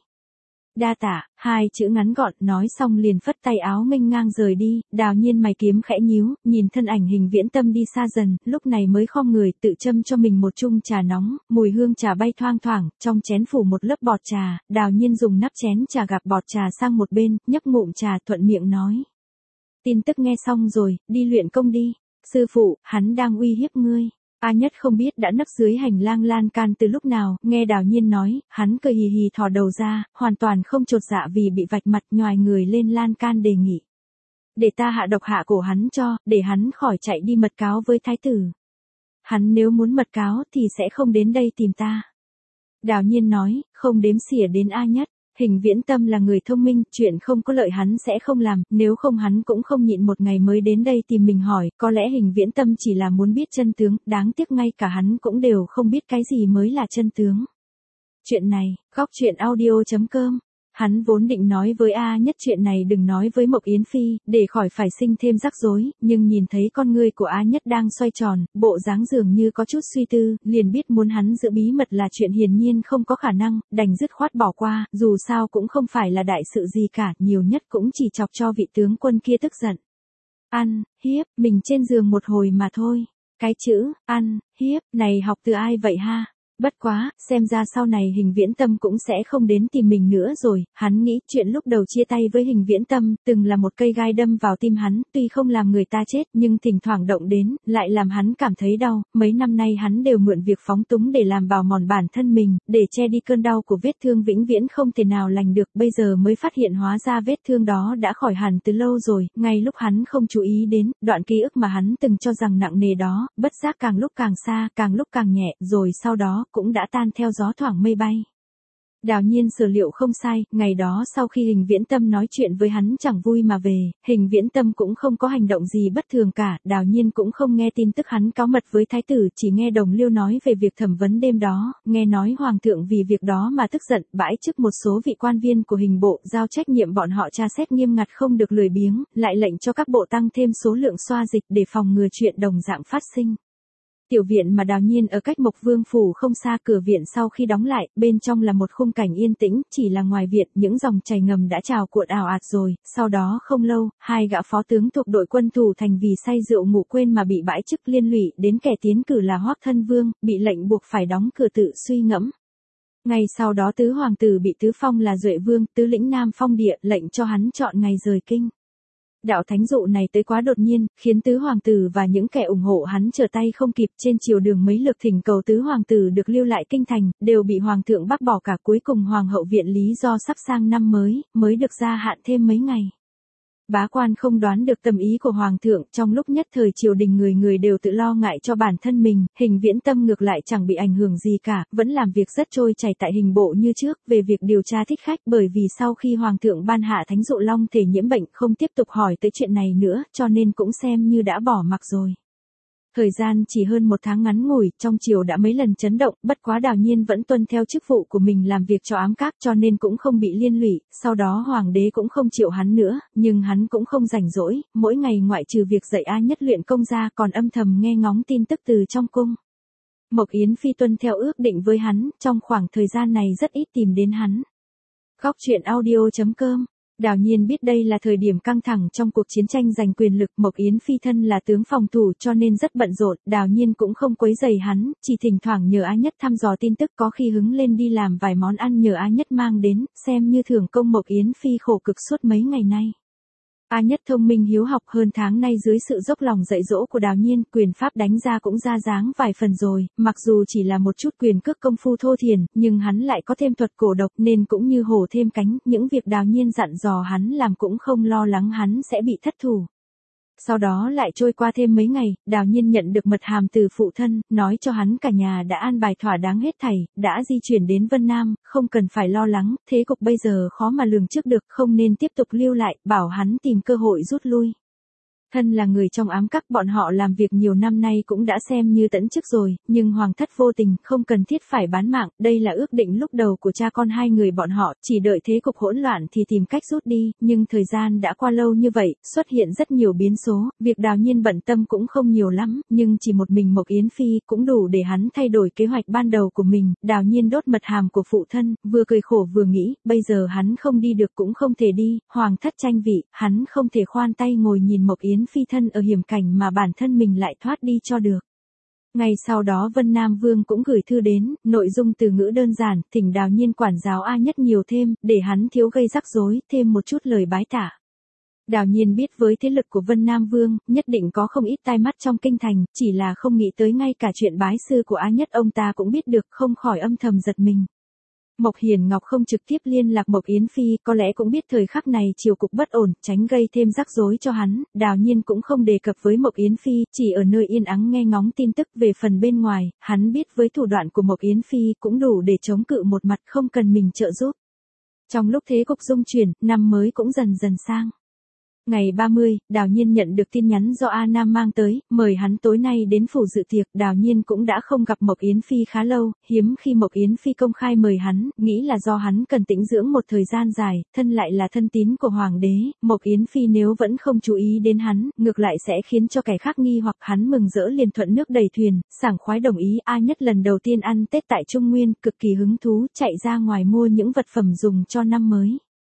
Đa tạ, hai chữ ngắn gọn, nói xong liền phất tay áo nghênh ngang rời đi. Đào Nhiên mày kiếm khẽ nhíu, nhìn thân ảnh Hình Viễn Tâm đi xa dần, lúc này mới khom người tự châm cho mình một chung trà nóng, mùi hương trà bay thoang thoảng, trong chén phủ một lớp bọt trà. Đào Nhiên dùng nắp chén trà gạt bọt trà sang một bên, nhấp ngụm trà thuận miệng nói. Tin tức nghe xong rồi, đi luyện công đi. Sư phụ, hắn đang uy hiếp ngươi. A Nhất không biết đã nấp dưới hành lang lan can từ lúc nào, nghe Đào Nhiên nói, hắn cười hì hì thò đầu ra, hoàn toàn không chột dạ vì bị vạch mặt, nhoài người lên lan can đề nghị. Để ta hạ độc hạ cổ hắn cho, để hắn khỏi chạy đi mật cáo với thái tử. Hắn nếu muốn mật cáo thì sẽ không đến đây tìm ta. Đào Nhiên nói, không đếm xỉa đến A Nhất. Hình Viễn Tâm là người thông minh, chuyện không có lợi hắn sẽ không làm, nếu không hắn cũng không nhịn một ngày mới đến đây tìm mình hỏi, có lẽ Hình Viễn Tâm chỉ là muốn biết chân tướng, đáng tiếc ngay cả hắn cũng đều không biết cái gì mới là chân tướng. Chuyện này, góc chuyện audio.com. Hắn vốn định nói với A Nhất chuyện này đừng nói với Mộc Yến Phi, để khỏi phải sinh thêm rắc rối, nhưng nhìn thấy con ngươi của A Nhất đang xoay tròn, bộ dáng dường như có chút suy tư, liền biết muốn hắn giữ bí mật là chuyện hiển nhiên không có khả năng, đành dứt khoát bỏ qua, dù sao cũng không phải là đại sự gì cả, nhiều nhất cũng chỉ chọc cho vị tướng quân kia tức giận. Ăn, hiếp, mình trên giường một hồi mà thôi. Cái chữ, ăn, hiếp, này học từ ai vậy ha? Bất quá, xem ra sau này Hình Viễn Tâm cũng sẽ không đến tìm mình nữa rồi, hắn nghĩ chuyện lúc đầu chia tay với Hình Viễn Tâm, từng là một cây gai đâm vào tim hắn, tuy không làm người ta chết nhưng thỉnh thoảng động đến, lại làm hắn cảm thấy đau, mấy năm nay hắn đều mượn việc phóng túng để làm bào mòn bản thân mình, để che đi cơn đau của vết thương vĩnh viễn không thể nào lành được, bây giờ mới phát hiện hóa ra vết thương đó đã khỏi hẳn từ lâu rồi, ngay lúc hắn không chú ý đến, đoạn ký ức mà hắn từng cho rằng nặng nề đó, bất giác càng lúc càng xa, càng lúc càng nhẹ, rồi sau đó cũng đã tan theo gió thoảng mây bay. Đào Nhiên sở liệu không sai, ngày đó sau khi Hình Viễn Tâm nói chuyện với hắn chẳng vui mà về, Hình Viễn Tâm cũng không có hành động gì bất thường cả, Đào Nhiên cũng không nghe tin tức hắn cáo mật với thái tử, chỉ nghe Đồng Liêu nói về việc thẩm vấn đêm đó, nghe nói hoàng thượng vì việc đó mà tức giận, bãi chức một số vị quan viên của hình bộ, giao trách nhiệm bọn họ tra xét nghiêm ngặt không được lười biếng, lại lệnh cho các bộ tăng thêm số lượng xoa dịch để phòng ngừa chuyện đồng dạng phát sinh. Tiểu viện mà Đào Nhiên ở cách Mộc Vương phủ không xa, cửa viện sau khi đóng lại, bên trong là một khung cảnh yên tĩnh, chỉ là ngoài viện những dòng chảy ngầm đã trào cuộn ào ạt rồi, sau đó không lâu, hai gã phó tướng thuộc đội quân thủ thành vì say rượu ngủ quên mà bị bãi chức liên lụy, đến kẻ tiến cử là Hoắc Thân Vương, bị lệnh buộc phải đóng cửa tự suy ngẫm. Ngày sau đó tứ hoàng tử bị tứ phong là Duệ Vương, tứ lĩnh Nam Phong Địa, lệnh cho hắn chọn ngày rời kinh. Đạo thánh dụ này tới quá đột nhiên, khiến tứ hoàng tử và những kẻ ủng hộ hắn trở tay không kịp, trên triều đường mấy lượt thỉnh cầu tứ hoàng tử được lưu lại kinh thành, đều bị hoàng thượng bác bỏ cả, cuối cùng hoàng hậu viện lý do sắp sang năm mới được gia hạn thêm mấy ngày. Bá quan không đoán được tâm ý của hoàng thượng, trong lúc nhất thời triều đình người người đều tự lo ngại cho bản thân mình, Hình Viễn Tâm ngược lại chẳng bị ảnh hưởng gì cả, vẫn làm việc rất trôi chảy tại hình bộ như trước, về việc điều tra thích khách, bởi vì sau khi hoàng thượng ban hạ thánh dụ long thể nhiễm bệnh không tiếp tục hỏi tới chuyện này nữa, cho nên cũng xem như đã bỏ mặc rồi. Thời gian chỉ hơn một tháng ngắn ngủi, trong triều đã mấy lần chấn động, bất quá Đào Nhiên vẫn tuân theo chức vụ của mình làm việc cho ám các cho nên cũng không bị liên lụy, sau đó hoàng đế cũng không chịu hắn nữa, nhưng hắn cũng không rảnh rỗi, mỗi ngày ngoại trừ việc dạy A Nhất luyện công ra còn âm thầm nghe ngóng tin tức từ trong cung. Mộc Yến Phi tuân theo ước định với hắn, trong khoảng thời gian này rất ít tìm đến hắn. Góc chuyện audio.com. Đào Nhiên biết đây là thời điểm căng thẳng trong cuộc chiến tranh giành quyền lực, Mộc Yến Phi thân là tướng phòng thủ cho nên rất bận rộn, Đào Nhiên cũng không quấy rầy hắn, chỉ thỉnh thoảng nhờ A Nhất thăm dò tin tức, có khi hứng lên đi làm vài món ăn nhờ A Nhất mang đến, xem như thưởng công Mộc Yến Phi khổ cực suốt mấy ngày nay. A Nhất thông minh hiếu học, hơn tháng nay dưới sự dốc lòng dạy dỗ của Đào Nhiên, quyền pháp đánh ra cũng ra dáng vài phần rồi, mặc dù chỉ là một chút quyền cước công phu thô thiển, nhưng hắn lại có thêm thuật cổ độc nên cũng như hổ thêm cánh, những việc Đào Nhiên dặn dò hắn làm cũng không lo lắng hắn sẽ bị thất thủ. Sau đó lại trôi qua thêm mấy ngày, Đào Nhiên nhận được mật hàm từ phụ thân, nói cho hắn cả nhà đã an bài thỏa đáng hết thảy, đã di chuyển đến Vân Nam, không cần phải lo lắng, thế cục bây giờ khó mà lường trước được, không nên tiếp tục lưu lại, bảo hắn tìm cơ hội rút lui. Thân là người trong ám các, bọn họ làm việc nhiều năm nay cũng đã xem như tận chức rồi, nhưng hoàng thất vô tình, không cần thiết phải bán mạng, đây là ước định lúc đầu của cha con hai người bọn họ, chỉ đợi thế cục hỗn loạn thì tìm cách rút đi, nhưng thời gian đã qua lâu như vậy, xuất hiện rất nhiều biến số, việc Đào Nhiên bận tâm cũng không nhiều lắm, nhưng chỉ một mình Mộc Yến Phi cũng đủ để hắn thay đổi kế hoạch ban đầu của mình. Đào Nhiên đốt mật hàm của phụ thân, vừa cười khổ vừa nghĩ, bây giờ hắn không đi được cũng không thể đi, hoàng thất tranh vị, hắn không thể khoan tay ngồi nhìn Mộc Yến Phi thân ở hiểm cảnh mà bản thân mình lại thoát đi cho được. Ngay sau đó Vân Nam Vương cũng gửi thư đến, nội dung từ ngữ đơn giản, thỉnh Đào Nhiên quản giáo A Nhất nhiều thêm, để hắn thiếu gây rắc rối, thêm một chút lời bái tả. Đào Nhiên biết với thế lực của Vân Nam Vương, nhất định có không ít tai mắt trong kinh thành, chỉ là không nghĩ tới ngay cả chuyện bái sư của A Nhất ông ta cũng biết được, không khỏi âm thầm giật mình. Mộc Hiền Ngọc không trực tiếp liên lạc Mộc Yến Phi, có lẽ cũng biết thời khắc này triều cục bất ổn, tránh gây thêm rắc rối cho hắn, Đào Nhiên cũng không đề cập với Mộc Yến Phi, chỉ ở nơi yên ắng nghe ngóng tin tức. Về phần bên ngoài, hắn biết với thủ đoạn của Mộc Yến Phi cũng đủ để chống cự một mặt, không cần mình trợ giúp. Trong lúc thế cục dung chuyển, năm mới cũng dần dần sang. Ngày 30, Đào Nhiên nhận được tin nhắn do A Nam mang tới, mời hắn tối nay đến phủ dự tiệc. Đào Nhiên cũng đã không gặp Mộc Yến Phi khá lâu, hiếm khi Mộc Yến Phi công khai mời hắn, nghĩ là do hắn cần tĩnh dưỡng một thời gian dài, thân lại là thân tín của hoàng đế, Mộc Yến Phi nếu vẫn không chú ý đến hắn, ngược lại sẽ khiến cho kẻ khác nghi hoặc. Hắn mừng rỡ liền thuận nước đầy thuyền, sảng khoái đồng ý. A Nhất lần đầu tiên ăn Tết tại Trung Nguyên, cực kỳ hứng thú, chạy ra ngoài mua những vật phẩm dùng cho năm mới.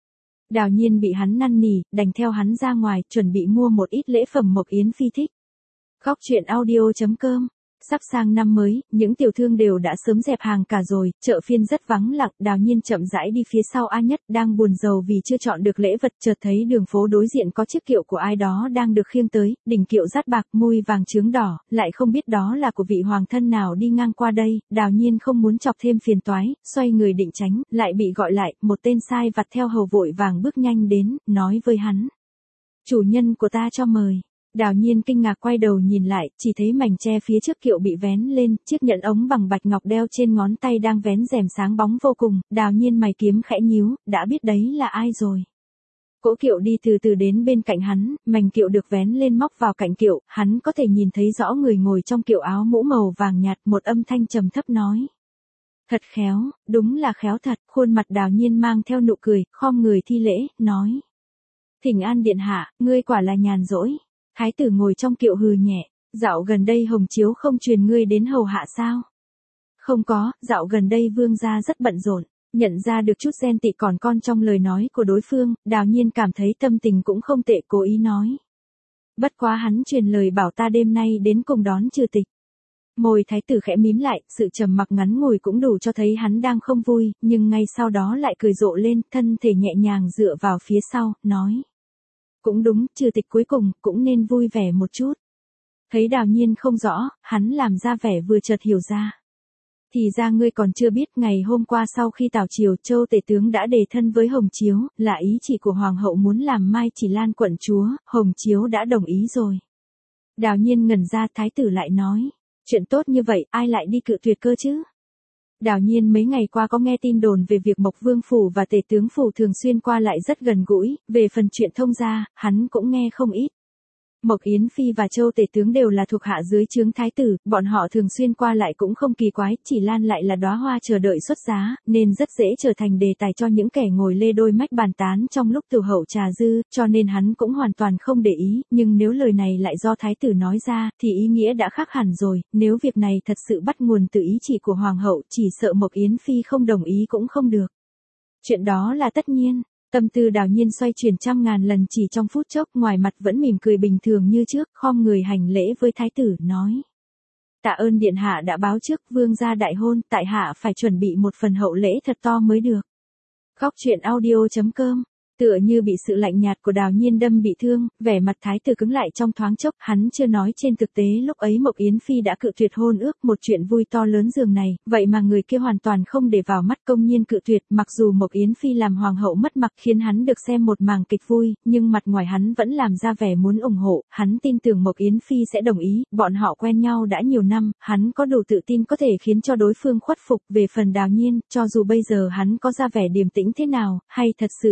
Đào Nhiên bị hắn năn nỉ, đành theo hắn ra ngoài, chuẩn bị mua một ít lễ phẩm Mộc Yến Phi thích. Góc truyện audio.com. Sắp sang năm mới, những tiểu thương đều đã sớm dẹp hàng cả rồi, chợ phiên rất vắng lặng. Đào Nhiên chậm rãi đi phía sau A Nhất, đang buồn rầu vì chưa chọn được lễ vật, chợt thấy đường phố đối diện có chiếc kiệu của ai đó đang được khiêng tới, đỉnh kiệu dát bạc, môi vàng chướng đỏ, lại không biết đó là của vị hoàng thân nào đi ngang qua đây. Đào Nhiên không muốn chọc thêm phiền toái, xoay người định tránh, lại bị gọi lại, một tên sai vặt theo hầu vội vàng bước nhanh đến, nói với hắn: "Chủ nhân của ta cho mời." Đào Nhiên kinh ngạc quay đầu nhìn lại, chỉ thấy mảnh tre phía trước kiệu bị vén lên, chiếc nhẫn ống bằng bạch ngọc đeo trên ngón tay đang vén rèm sáng bóng vô cùng. Đào Nhiên mày kiếm khẽ nhíu, đã biết đấy là ai rồi. Cỗ kiệu đi từ từ đến bên cạnh hắn, mảnh kiệu được vén lên móc vào cạnh kiệu, hắn có thể nhìn thấy rõ người ngồi trong kiệu áo mũ màu vàng nhạt. Một âm thanh trầm thấp nói: "Thật khéo, đúng là khéo thật." Khuôn mặt Đào Nhiên mang theo nụ cười, khom người thi lễ, nói: "Thỉnh an điện hạ, ngươi quả là nhàn rỗi." Thái tử ngồi trong kiệu hừ nhẹ: "Dạo gần đây Hồng Chiếu không truyền ngươi đến hầu hạ sao?" "Không có, dạo gần đây vương gia rất bận rộn." Nhận ra được chút ghen tị còn con trong lời nói của đối phương, Đào Nhiên cảm thấy tâm tình cũng không tệ, cố ý nói: "Bất quá hắn truyền lời bảo ta đêm nay đến cùng đón trừ tịch." Môi thái tử khẽ mím lại, sự trầm mặc ngắn ngủi cũng đủ cho thấy hắn đang không vui, nhưng ngay sau đó lại cười rộ lên, thân thể nhẹ nhàng dựa vào phía sau, nói: "Cũng đúng, trừ tịch cuối cùng cũng nên vui vẻ một chút." Thấy Đào Nhiên không rõ, hắn làm ra vẻ vừa chợt hiểu ra. "Thì ra ngươi còn chưa biết, ngày hôm qua sau khi tảo triều, Châu tể tướng đã đề thân với Hồng Chiếu, là ý chỉ của hoàng hậu muốn làm Mai Chỉ Lan quận chúa, Hồng Chiếu đã đồng ý rồi." Đào Nhiên ngẩn ra, thái tử lại nói: "Chuyện tốt như vậy, ai lại đi cự tuyệt cơ chứ?" Đào Nhiên mấy ngày qua có nghe tin đồn về việc Mộc Vương phủ và Tể tướng phủ thường xuyên qua lại rất gần gũi, về phần chuyện thông gia, hắn cũng nghe không ít. Mộc Yến Phi và Châu tể tướng đều là thuộc hạ dưới trướng thái tử, bọn họ thường xuyên qua lại cũng không kỳ quái, Chỉ Lan lại là đóa hoa chờ đợi xuất giá, nên rất dễ trở thành đề tài cho những kẻ ngồi lê đôi mách bàn tán trong lúc tửu hậu trà dư, cho nên hắn cũng hoàn toàn không để ý, nhưng nếu lời này lại do thái tử nói ra, thì ý nghĩa đã khác hẳn rồi, nếu việc này thật sự bắt nguồn từ ý chỉ của hoàng hậu, chỉ sợ Mộc Yến Phi không đồng ý cũng không được. Chuyện đó là tất nhiên. Tâm tư Đào Nhiên xoay chuyển trăm ngàn lần chỉ trong phút chốc, ngoài mặt vẫn mỉm cười bình thường như trước, khom người hành lễ với thái tử, nói: "Tạ ơn điện hạ đã báo trước, vương gia đại hôn, tại hạ phải chuẩn bị một phần hậu lễ thật to mới được." Góc truyện audio.com. Tựa như bị sự lạnh nhạt của Đào Nhiên đâm bị thương, vẻ mặt thái tử cứng lại trong thoáng chốc, hắn chưa nói trên thực tế lúc ấy Mộc Yến Phi đã cự tuyệt hôn ước, một chuyện vui to lớn dường này, vậy mà người kia hoàn toàn không để vào mắt, công nhiên cự tuyệt. Mặc dù Mộc Yến Phi làm hoàng hậu mất mặt khiến hắn được xem một màn kịch vui, nhưng mặt ngoài hắn vẫn làm ra vẻ muốn ủng hộ, hắn tin tưởng Mộc Yến Phi sẽ đồng ý, bọn họ quen nhau đã nhiều năm, hắn có đủ tự tin có thể khiến cho đối phương khuất phục. Về phần Đào Nhiên, cho dù bây giờ hắn có ra vẻ điềm tĩnh thế nào, hay thật sự không để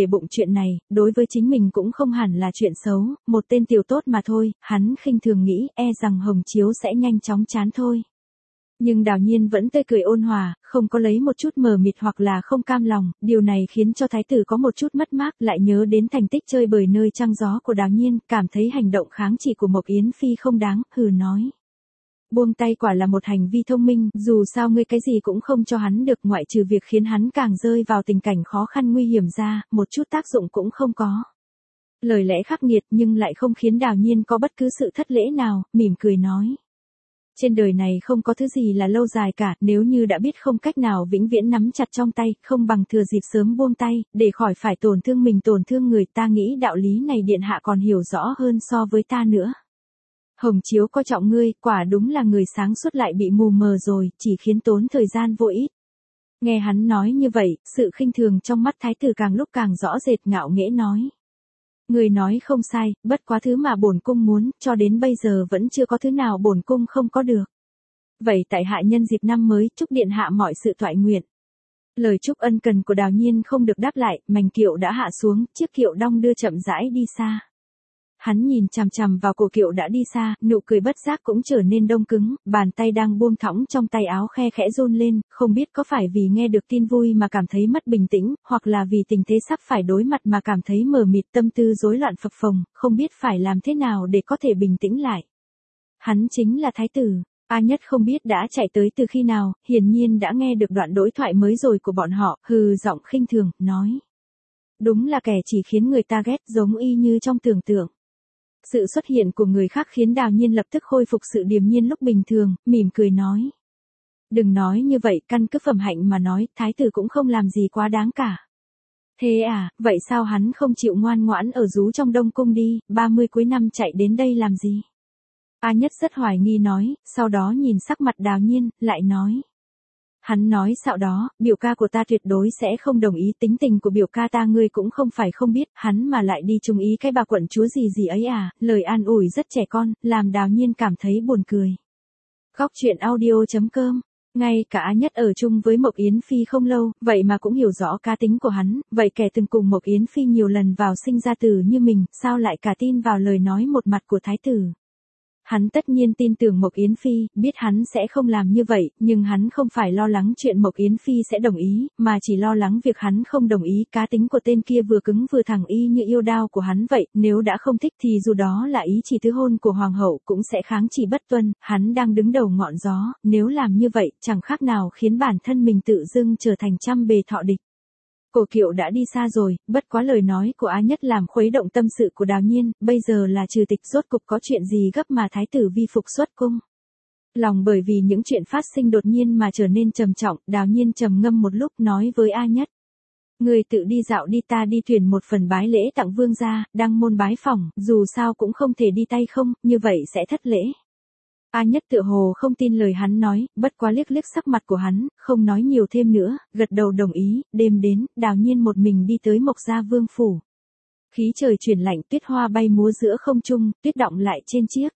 để bụng chuyện này, đối với chính mình cũng không hẳn là chuyện xấu, một tên tiểu tốt mà thôi, hắn khinh thường nghĩ e rằng Hồng Chiếu sẽ nhanh chóng chán thôi. Nhưng Đào Nhiên vẫn tươi cười ôn hòa, không có lấy một chút mờ mịt hoặc là không cam lòng, điều này khiến cho thái tử có một chút mất mát, lại nhớ đến thành tích chơi bời nơi trăng gió của Đào Nhiên, cảm thấy hành động kháng chỉ của Mộc Yến Phi không đáng, hừ nói. Buông tay quả là một hành vi thông minh, dù sao ngươi cái gì cũng không cho hắn được, ngoại trừ việc khiến hắn càng rơi vào tình cảnh khó khăn nguy hiểm ra, một chút tác dụng cũng không có. Lời lẽ khắc nghiệt nhưng lại không khiến Đào Nhiên có bất cứ sự thất lễ nào, mỉm cười nói. Trên đời này không có thứ gì là lâu dài cả, nếu như đã biết không cách nào vĩnh viễn nắm chặt trong tay, không bằng thừa dịp sớm buông tay, để khỏi phải tổn thương mình tổn thương người, ta nghĩ đạo lý này điện hạ còn hiểu rõ hơn so với ta nữa. Hồng Chiếu coi trọng ngươi, quả đúng là người sáng suốt lại bị mù mờ rồi, chỉ khiến tốn thời gian vô ích. Nghe hắn nói như vậy, sự khinh thường trong mắt thái tử càng lúc càng rõ rệt, ngạo nghễ nói. Người nói không sai, bất quá thứ mà bổn cung muốn, cho đến bây giờ vẫn chưa có thứ nào bổn cung không có được. Vậy tại hạ nhân dịp năm mới, chúc điện hạ mọi sự toại nguyện. Lời chúc ân cần của Đào Nhiên không được đáp lại, mành kiệu đã hạ xuống, chiếc kiệu đong đưa chậm rãi đi xa. Hắn nhìn chằm chằm vào cổ kiệu đã đi xa, nụ cười bất giác cũng trở nên đông cứng, bàn tay đang buông thõng trong tay áo khe khẽ run lên, không biết có phải vì nghe được tin vui mà cảm thấy mất bình tĩnh, hoặc là vì tình thế sắp phải đối mặt mà cảm thấy mờ mịt, tâm tư rối loạn phập phồng, không biết phải làm thế nào để có thể bình tĩnh lại. Hắn chính là thái tử. A Nhất không biết đã chạy tới từ khi nào, hiển nhiên đã nghe được đoạn đối thoại mới rồi của bọn họ, hừ giọng khinh thường, nói. Đúng là kẻ chỉ khiến người ta ghét, giống y như trong tưởng tượng. Sự xuất hiện của người khác khiến Đào Nhiên lập tức khôi phục sự điềm nhiên lúc bình thường, mỉm cười nói. Đừng nói như vậy, căn cứ phẩm hạnh mà nói, thái tử cũng không làm gì quá đáng cả. Thế à, vậy sao hắn không chịu ngoan ngoãn ở rú trong Đông Cung đi, 30 cuối năm chạy đến đây làm gì? A Nhất rất hoài nghi nói, sau đó nhìn sắc mặt Đào Nhiên, lại nói. Hắn nói xạo đó, biểu ca của ta tuyệt đối sẽ không đồng ý, tính tình của biểu ca ta ngươi cũng không phải không biết, hắn mà lại đi chung ý cái bà quận chúa gì gì ấy à, lời an ủi rất trẻ con, làm Đào Nhiên cảm thấy buồn cười. Góc truyện audio.com. Ngay cả A Nhất ở chung với Mộc Yến Phi không lâu, vậy mà cũng hiểu rõ cá tính của hắn, vậy kẻ từng cùng Mộc Yến Phi nhiều lần vào sinh ra tử như mình, sao lại cả tin vào lời nói một mặt của thái tử. Hắn tất nhiên tin tưởng Mộc Yến Phi, biết hắn sẽ không làm như vậy, nhưng hắn không phải lo lắng chuyện Mộc Yến Phi sẽ đồng ý, mà chỉ lo lắng việc hắn không đồng ý, cá tính của tên kia vừa cứng vừa thẳng y như yêu đao của hắn vậy, nếu đã không thích thì dù đó là ý chỉ thứ hôn của hoàng hậu cũng sẽ kháng chỉ bất tuân, hắn đang đứng đầu ngọn gió, nếu làm như vậy, chẳng khác nào khiến bản thân mình tự dưng trở thành trăm bề thọ địch. Cổ kiệu đã đi xa rồi, bất quá lời nói của A Nhất làm khuấy động tâm sự của Đào Nhiên, bây giờ là trừ tịch rốt cục có chuyện gì gấp mà thái tử vi phục xuất cung. Lòng bởi vì những chuyện phát sinh đột nhiên mà trở nên trầm trọng, Đào Nhiên trầm ngâm một lúc nói với A Nhất. Người tự đi dạo đi, ta đi thuyền một phần bái lễ tặng vương gia, đăng môn bái phỏng, dù sao cũng không thể đi tay không, như vậy sẽ thất lễ. A Nhất tựa hồ không tin lời hắn nói, bất quá liếc liếc sắc mặt của hắn, không nói nhiều thêm nữa, gật đầu đồng ý, đêm đến, Đào Nhiên một mình đi tới Mộc Gia Vương phủ. Khí trời chuyển lạnh, tuyết hoa bay múa giữa không trung, tuyết đọng lại trên chiếc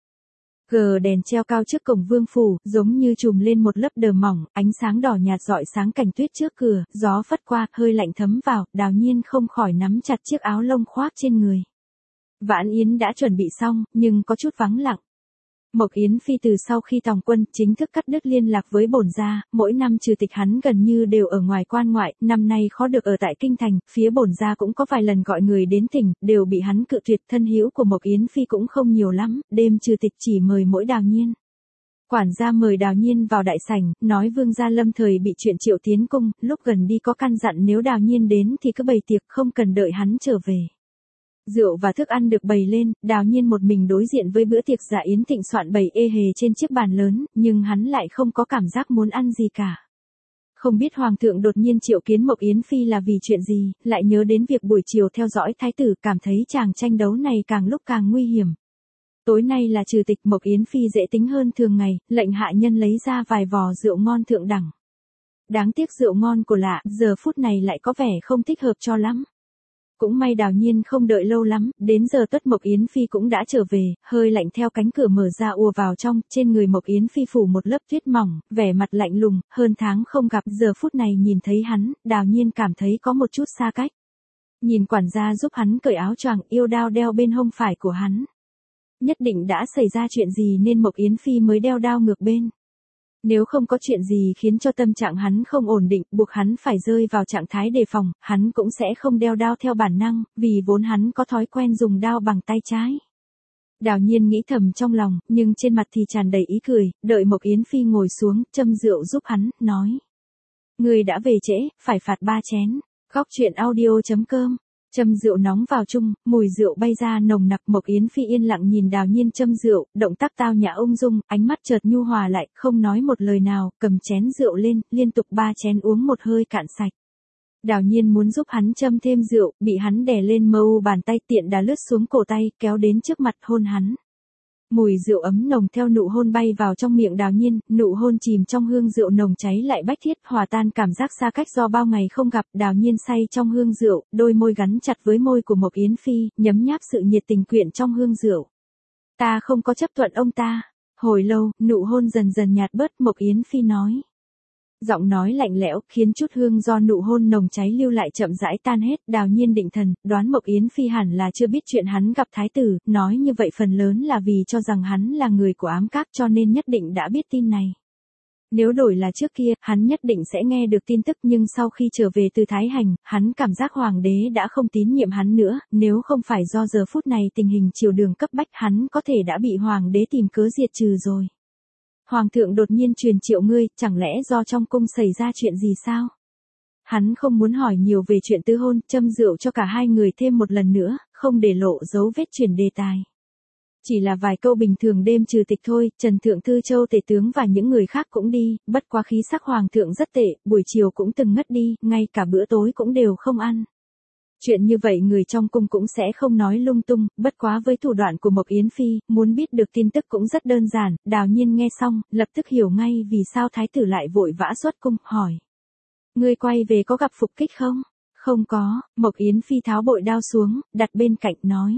đèn treo cao trước cổng vương phủ, giống như trùm lên một lớp đờ mỏng, ánh sáng đỏ nhạt rọi sáng cảnh tuyết trước cửa, gió phất qua, hơi lạnh thấm vào, Đào Nhiên không khỏi nắm chặt chiếc áo lông khoác trên người. Vãn yến đã chuẩn bị xong, nhưng có chút vắng lặng. Mộc Yến Phi từ sau khi tòng quân chính thức cắt đứt liên lạc với bổn gia, mỗi năm trừ tịch hắn gần như đều ở ngoài quan ngoại, năm nay khó được ở tại kinh thành, phía bổn gia cũng có vài lần gọi người đến thỉnh, đều bị hắn cự tuyệt, thân hữu của Mộc Yến Phi cũng không nhiều lắm, đêm trừ tịch chỉ mời mỗi Đào Nhiên. Quản gia mời Đào Nhiên vào đại sảnh, nói vương gia lâm thời bị chuyện triệu tiến cung, lúc gần đi có căn dặn nếu Đào Nhiên đến thì cứ bày tiệc, không cần đợi hắn trở về. Rượu và thức ăn được bày lên, Đào Nhiên một mình đối diện với bữa tiệc dạ yến thịnh soạn bày ê hề trên chiếc bàn lớn, nhưng hắn lại không có cảm giác muốn ăn gì cả. Không biết hoàng thượng đột nhiên triệu kiến Mộc Yến Phi là vì chuyện gì, lại nhớ đến việc buổi chiều theo dõi thái tử, cảm thấy chàng tranh đấu này càng lúc càng nguy hiểm. Tối nay là trừ tịch, Mộc Yến Phi dễ tính hơn thường ngày, lệnh hạ nhân lấy ra vài vò rượu ngon thượng đẳng. Đáng tiếc rượu ngon của lạ, giờ phút này lại có vẻ không thích hợp cho lắm. Cũng may Đào Nhiên không đợi lâu lắm, đến giờ tuất Mộc Yến Phi cũng đã trở về, hơi lạnh theo cánh cửa mở ra ùa vào trong, trên người Mộc Yến Phi phủ một lớp tuyết mỏng, vẻ mặt lạnh lùng, hơn tháng không gặp, giờ phút này nhìn thấy hắn, Đào Nhiên cảm thấy có một chút xa cách. Nhìn quản gia giúp hắn cởi áo choàng yêu đao đeo bên hông phải của hắn. Nhất định đã xảy ra chuyện gì nên Mộc Yến Phi mới đeo đao ngược bên. Nếu không có chuyện gì khiến cho tâm trạng hắn không ổn định, buộc hắn phải rơi vào trạng thái đề phòng, hắn cũng sẽ không đeo đao theo bản năng, vì vốn hắn có thói quen dùng đao bằng tay trái. Đào Nhiên nghĩ thầm trong lòng, nhưng trên mặt thì tràn đầy ý cười, đợi Mộc Yến Phi ngồi xuống, châm rượu giúp hắn, nói. Người đã về trễ, phải phạt 3 chén. Góc chuyện audio.com. Châm rượu nóng vào chung, mùi rượu bay ra nồng nặc. Mộc Yến Phi yên lặng nhìn Đào Nhiên châm rượu, động tác tao nhã ung dung, ánh mắt chợt nhu hòa lại, không nói một lời nào, cầm chén rượu lên, liên tục 3 chén uống một hơi cạn sạch. Đào Nhiên muốn giúp hắn châm thêm rượu, bị hắn đè lên mờ u bàn tay tiện đà lướt xuống cổ tay, kéo đến trước mặt hôn hắn. Mùi rượu ấm nồng theo nụ hôn bay vào trong miệng Đào Nhiên, nụ hôn chìm trong hương rượu nồng cháy lại bách thiết, hòa tan cảm giác xa cách do bao ngày không gặp. Đào Nhiên say trong hương rượu, đôi môi gắn chặt với môi của Mộc Yến Phi, nhấm nháp sự nhiệt tình quyện trong hương rượu. Ta không có chấp thuận ông ta. Hồi lâu, nụ hôn dần dần nhạt bớt, Mộc Yến Phi nói. Giọng nói lạnh lẽo, khiến chút hương do nụ hôn nồng cháy lưu lại chậm rãi tan hết. Đào Nhiên định thần, đoán Mộc Yến Phi hẳn là chưa biết chuyện hắn gặp thái tử, nói như vậy phần lớn là vì cho rằng hắn là người của ám các cho nên nhất định đã biết tin này. Nếu đổi là trước kia, hắn nhất định sẽ nghe được tin tức, nhưng sau khi trở về từ Thái Hành, hắn cảm giác hoàng đế đã không tín nhiệm hắn nữa, nếu không phải do giờ phút này tình hình triều đường cấp bách, hắn có thể đã bị hoàng đế tìm cớ diệt trừ rồi. Hoàng thượng đột nhiên truyền triệu ngươi, chẳng lẽ do trong cung xảy ra chuyện gì sao? Hắn không muốn hỏi nhiều về chuyện tứ hôn, châm rượu cho cả hai người thêm một lần nữa, không để lộ dấu vết chuyển đề tài. Chỉ là vài câu bình thường đêm trừ tịch thôi, Trần Thượng Thư Châu tể tướng và những người khác cũng đi, bất quá khí sắc hoàng thượng rất tệ, buổi chiều cũng từng ngất đi, ngay cả bữa tối cũng đều không ăn. Chuyện như vậy người trong cung cũng sẽ không nói lung tung, bất quá với thủ đoạn của Mộc Yến Phi, muốn biết được tin tức cũng rất đơn giản. Đào Nhiên nghe xong, lập tức hiểu ngay vì sao thái tử lại vội vã xuất cung, hỏi. Ngươi quay về có gặp phục kích không? Không có, Mộc Yến Phi tháo bội đao xuống, đặt bên cạnh nói.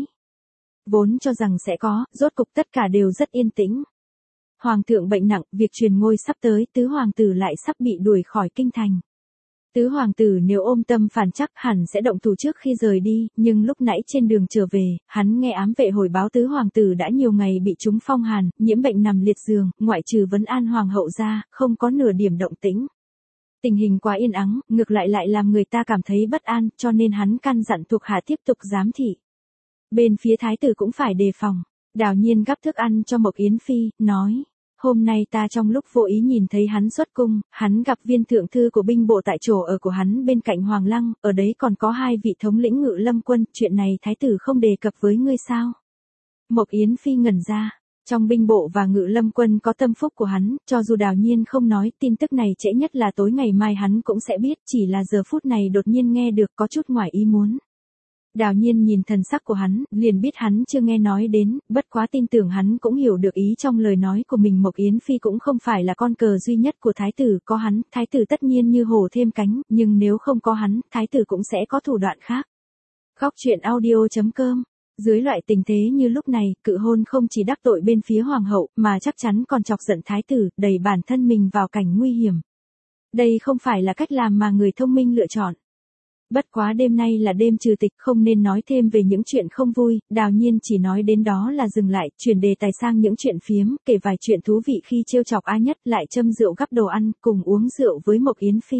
Vốn cho rằng sẽ có, rốt cục tất cả đều rất yên tĩnh. Hoàng thượng bệnh nặng, việc truyền ngôi sắp tới, tứ hoàng tử lại sắp bị đuổi khỏi kinh thành. Tứ hoàng tử nếu ôm tâm phản chắc hẳn sẽ động thủ trước khi rời đi, nhưng lúc nãy trên đường trở về, hắn nghe ám vệ hồi báo tứ hoàng tử đã nhiều ngày bị trúng phong hàn, nhiễm bệnh nằm liệt giường, ngoại trừ vấn an hoàng hậu ra, không có nửa điểm động tĩnh. Tình hình quá yên ắng, ngược lại làm người ta cảm thấy bất an, cho nên hắn căn dặn thuộc hạ tiếp tục giám thị. Bên phía thái tử cũng phải đề phòng. Đào Nhiên gắp thức ăn cho Mộc Yến Phi, nói. Hôm nay ta trong lúc vô ý nhìn thấy hắn xuất cung, hắn gặp viên thượng thư của binh bộ tại chỗ ở của hắn bên cạnh Hoàng Lăng, ở đấy còn có 2 vị thống lĩnh Ngự Lâm quân, chuyện này thái tử không đề cập với ngươi sao? Mộc Yến Phi ngẩn ra, trong binh bộ và Ngự Lâm quân có tâm phúc của hắn, cho dù Đào Nhiên không nói, tin tức này trễ nhất là tối ngày mai hắn cũng sẽ biết, chỉ là giờ phút này đột nhiên nghe được có chút ngoài ý muốn. Đào Nhiên nhìn thần sắc của hắn, liền biết hắn chưa nghe nói đến, bất quá tin tưởng hắn cũng hiểu được ý trong lời nói của mình. Mộc Yến Phi cũng không phải là con cờ duy nhất của thái tử, có hắn, thái tử tất nhiên như hổ thêm cánh, nhưng nếu không có hắn, thái tử cũng sẽ có thủ đoạn khác. Góc chuyện audio.com. Dưới loại tình thế như lúc này, cự hôn không chỉ đắc tội bên phía hoàng hậu, mà chắc chắn còn chọc giận thái tử, đẩy bản thân mình vào cảnh nguy hiểm. Đây không phải là cách làm mà người thông minh lựa chọn. Bất quá đêm nay là đêm trừ tịch, không nên nói thêm về những chuyện không vui, Đào Nhiên chỉ nói đến đó là dừng lại, chuyển đề tài sang những chuyện phiếm, kể vài chuyện thú vị khi trêu chọc A Nhất, lại châm rượu gắp đồ ăn, cùng uống rượu với Mộc Yến Phi.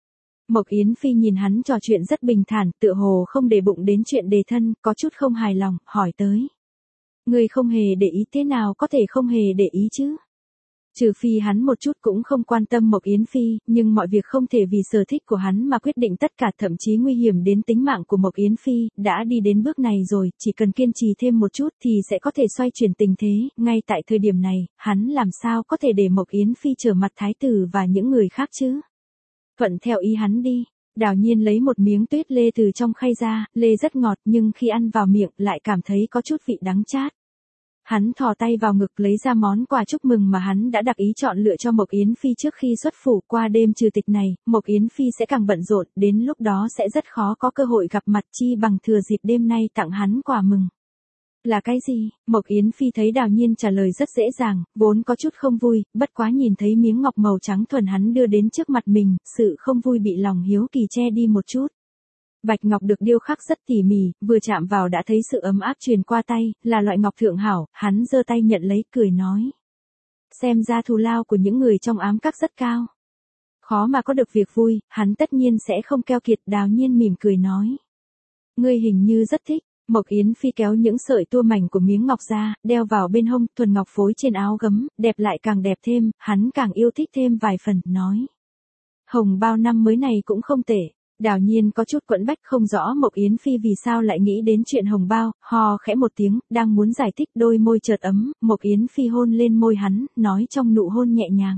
Mộc Yến Phi nhìn hắn trò chuyện rất bình thản, tựa hồ không để bụng đến chuyện đề thân, có chút không hài lòng, hỏi tới. Người không hề để ý, thế nào có thể không hề để ý chứ? Trừ phi hắn một chút cũng không quan tâm Mộc Yến Phi, nhưng mọi việc không thể vì sở thích của hắn mà quyết định tất cả, thậm chí nguy hiểm đến tính mạng của Mộc Yến Phi, đã đi đến bước này rồi, chỉ cần kiên trì thêm một chút thì sẽ có thể xoay chuyển tình thế, ngay tại thời điểm này, hắn làm sao có thể để Mộc Yến Phi trở mặt thái tử và những người khác chứ? Thuận theo ý hắn đi. Đào Nhiên lấy một miếng tuyết lê từ trong khay ra, lê rất ngọt nhưng khi ăn vào miệng lại cảm thấy có chút vị đắng chát. Hắn thò tay vào ngực lấy ra món quà chúc mừng mà hắn đã đặc ý chọn lựa cho Mộc Yến Phi trước khi xuất phủ. Qua đêm trừ tịch này, Mộc Yến Phi sẽ càng bận rộn, đến lúc đó sẽ rất khó có cơ hội gặp mặt, chi bằng thừa dịp đêm nay tặng hắn quà mừng. Là cái gì? Mộc Yến Phi thấy Đào Nhiên trả lời rất dễ dàng, vốn có chút không vui, bất quá nhìn thấy miếng ngọc màu trắng thuần hắn đưa đến trước mặt mình, sự không vui bị lòng hiếu kỳ che đi một chút. Bạch ngọc được điêu khắc rất tỉ mỉ, vừa chạm vào đã thấy sự ấm áp truyền qua tay, là loại ngọc thượng hảo, hắn giơ tay nhận lấy cười nói. Xem ra thù lao của những người trong ám các rất cao. Khó mà có được việc vui, hắn tất nhiên sẽ không keo kiệt. Đào Nhiên mỉm cười nói. Ngươi hình như rất thích. Mộc Yến Phi kéo những sợi tua mảnh của miếng ngọc ra, đeo vào bên hông, thuần ngọc phối trên áo gấm, đẹp lại càng đẹp thêm, hắn càng yêu thích thêm vài phần, nói. Hồng bao năm mới này cũng không tệ. Đào Nhiên có chút quẫn bách không rõ Mộc Yến Phi vì sao lại nghĩ đến chuyện hồng bao, hò khẽ một tiếng, đang muốn giải thích đôi môi chợt ấm, Mộc Yến Phi hôn lên môi hắn, nói trong nụ hôn nhẹ nhàng.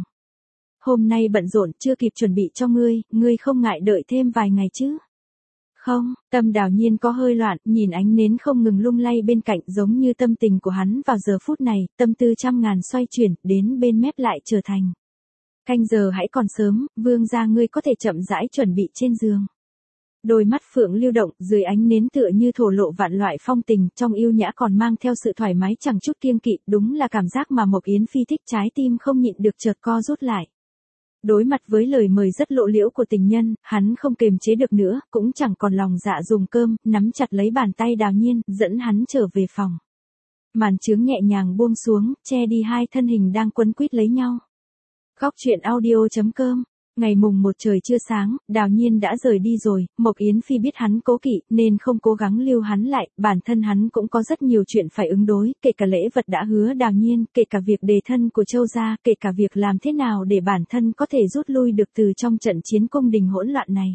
Hôm nay bận rộn chưa kịp chuẩn bị cho ngươi không ngại đợi thêm vài ngày chứ? Không, tâm Đào Nhiên có hơi loạn, nhìn ánh nến không ngừng lung lay bên cạnh giống như tâm tình của hắn vào giờ phút này, tâm tư trăm ngàn xoay chuyển, đến bên mép lại trở thành. Canh giờ hãy còn sớm, vương gia ngươi có thể chậm rãi chuẩn bị trên giường. Đôi mắt phượng lưu động, dưới ánh nến tựa như thổ lộ vạn loại phong tình, trong yêu nhã còn mang theo sự thoải mái chẳng chút kiêng kỵ, đúng là cảm giác mà Mộc Yến Phi thích, trái tim không nhịn được chợt co rút lại. Đối mặt với lời mời rất lộ liễu của tình nhân, hắn không kềm chế được nữa, cũng chẳng còn lòng dạ dùng cơm, nắm chặt lấy bàn tay Đào Nhiên, dẫn hắn trở về phòng. Màn chướng nhẹ nhàng buông xuống, che đi hai thân hình đang quấn quýt lấy nhau. Góc truyện audio.com. Ngày mùng 1 trời chưa sáng, Đào Nhiên đã rời đi rồi, Mộc Yến Phi biết hắn cố kỵ nên không cố gắng lưu hắn lại, bản thân hắn cũng có rất nhiều chuyện phải ứng đối, kể cả lễ vật đã hứa Đào Nhiên, kể cả việc đề thân của Châu gia, kể cả việc làm thế nào để bản thân có thể rút lui được từ trong trận chiến cung đình hỗn loạn này.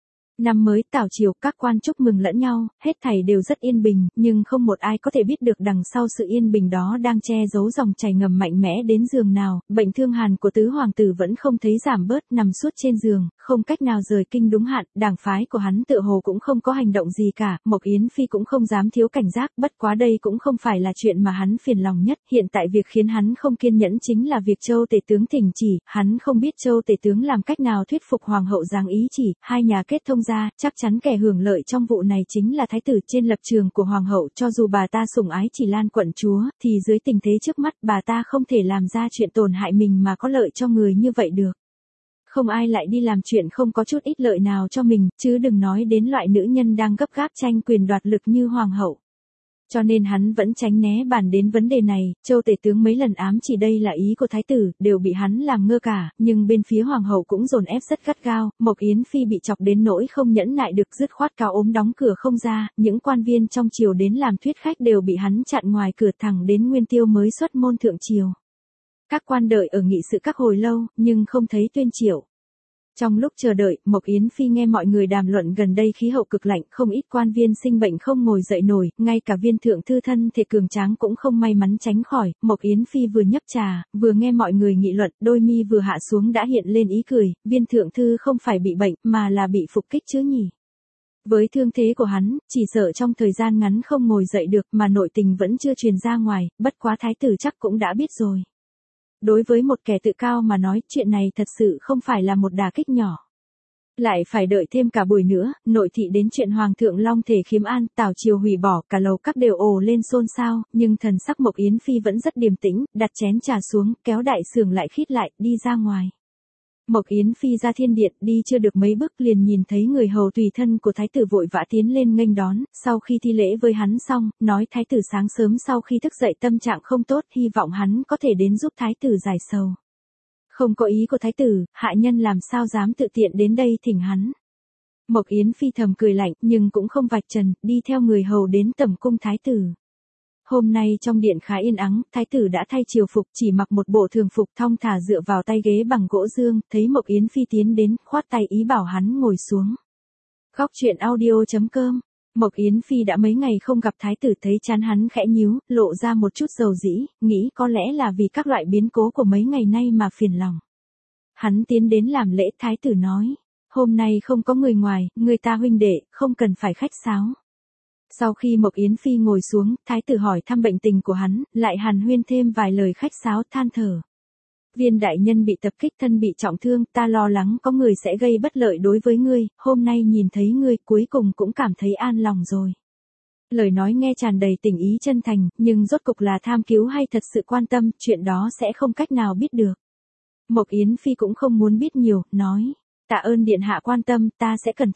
Năm mới tảo chiều, các quan chúc mừng lẫn nhau, hết thảy đều rất yên bình, nhưng không một ai có thể biết được đằng sau sự yên bình đó đang che giấu dòng chảy ngầm mạnh mẽ đến giường nào. Bệnh thương hàn của tứ hoàng tử vẫn không thấy giảm bớt, nằm suốt trên giường, không cách nào rời kinh đúng hạn, đảng phái của hắn tựa hồ cũng không có hành động gì cả, Mộc Yến Phi cũng không dám thiếu cảnh giác, bất quá đây cũng không phải là chuyện mà hắn phiền lòng nhất, hiện tại việc khiến hắn không kiên nhẫn chính là việc Châu tể tướng thỉnh chỉ, hắn không biết Châu tể tướng làm cách nào thuyết phục hoàng hậu giáng ý chỉ, hai nhà kết thông ra, chắc chắn kẻ hưởng lợi trong vụ này chính là thái tử. Trên lập trường của hoàng hậu, cho dù bà ta sủng ái Chỉ Lan quận chúa, thì dưới tình thế trước mắt bà ta không thể làm ra chuyện tổn hại mình mà có lợi cho người như vậy được. Không ai lại đi làm chuyện không có chút ít lợi nào cho mình, chứ đừng nói đến loại nữ nhân đang gấp gáp tranh quyền đoạt lực như hoàng hậu. Cho nên hắn vẫn tránh né bàn đến vấn đề này, Châu tể tướng mấy lần ám chỉ đây là ý của thái tử, đều bị hắn làm ngơ cả, nhưng bên phía hoàng hậu cũng dồn ép rất gắt gao, Mộc Yến Phi bị chọc đến nỗi không nhẫn nại được, dứt khoát cao ốm đóng cửa không ra, những quan viên trong triều đến làm thuyết khách đều bị hắn chặn ngoài cửa, thẳng đến Nguyên Tiêu mới xuất môn thượng triều. Các quan đợi ở nghị sự các hồi lâu, nhưng không thấy tuyên triệu. Trong lúc chờ đợi, Mộc Yến Phi nghe mọi người đàm luận gần đây khí hậu cực lạnh, không ít quan viên sinh bệnh không ngồi dậy nổi, ngay cả viên thượng thư thân thể cường tráng cũng không may mắn tránh khỏi. Mộc Yến Phi vừa nhấp trà, vừa nghe mọi người nghị luận, đôi mi vừa hạ xuống đã hiện lên ý cười, viên thượng thư không phải bị bệnh, mà là bị phục kích chứ nhỉ. Với thương thế của hắn, chỉ sợ trong thời gian ngắn không ngồi dậy được, mà nội tình vẫn chưa truyền ra ngoài, bất quá thái tử chắc cũng đã biết rồi. Đối với một kẻ tự cao mà nói, chuyện này thật sự không phải là một đả kích nhỏ. Lại phải đợi thêm cả buổi nữa, nội thị đến chuyện Hoàng thượng Long thể khiếm an, tảo triều hủy bỏ, cả lầu các đều ồ lên xôn xao, nhưng thần sắc Mộc Yến Phi vẫn rất điềm tĩnh, đặt chén trà xuống, kéo đại sưởng lại khít lại, đi ra ngoài. Mộc Yến Phi ra thiên điện, đi chưa được mấy bước liền nhìn thấy người hầu tùy thân của thái tử vội vã tiến lên nghênh đón, sau khi thi lễ với hắn xong, nói thái tử sáng sớm sau khi thức dậy tâm trạng không tốt, hy vọng hắn có thể đến giúp thái tử giải sầu. Không có ý của thái tử, hạ nhân làm sao dám tự tiện đến đây thỉnh hắn. Mộc Yến Phi thầm cười lạnh, nhưng cũng không vạch trần, đi theo người hầu đến tẩm cung thái tử. Hôm nay trong điện khá yên ắng, thái tử đã thay triều phục, chỉ mặc một bộ thường phục thong thả dựa vào tay ghế bằng gỗ dương, thấy Mộc Yến Phi tiến đến, khoát tay ý bảo hắn ngồi xuống. Góc truyện audio.com. Mộc Yến Phi đã mấy ngày không gặp thái tử, thấy chán hắn khẽ nhíu, lộ ra một chút dầu dĩ, nghĩ có lẽ là vì các loại biến cố của mấy ngày nay mà phiền lòng. Hắn tiến đến làm lễ, thái tử nói, hôm nay không có người ngoài, người ta huynh đệ, không cần phải khách sáo. Sau khi Mộc Yến Phi ngồi xuống, thái tử hỏi thăm bệnh tình của hắn, lại hàn huyên thêm vài lời khách sáo, than thở. Viên đại nhân bị tập kích, thân bị trọng thương, ta lo lắng có người sẽ gây bất lợi đối với ngươi, hôm nay nhìn thấy ngươi cuối cùng cũng cảm thấy an lòng rồi. Lời nói nghe tràn đầy tình ý chân thành, nhưng rốt cục là tham cứu hay thật sự quan tâm, chuyện đó sẽ không cách nào biết được. Mộc Yến Phi cũng không muốn biết nhiều, nói, tạ ơn điện hạ quan tâm, ta sẽ cẩn thận.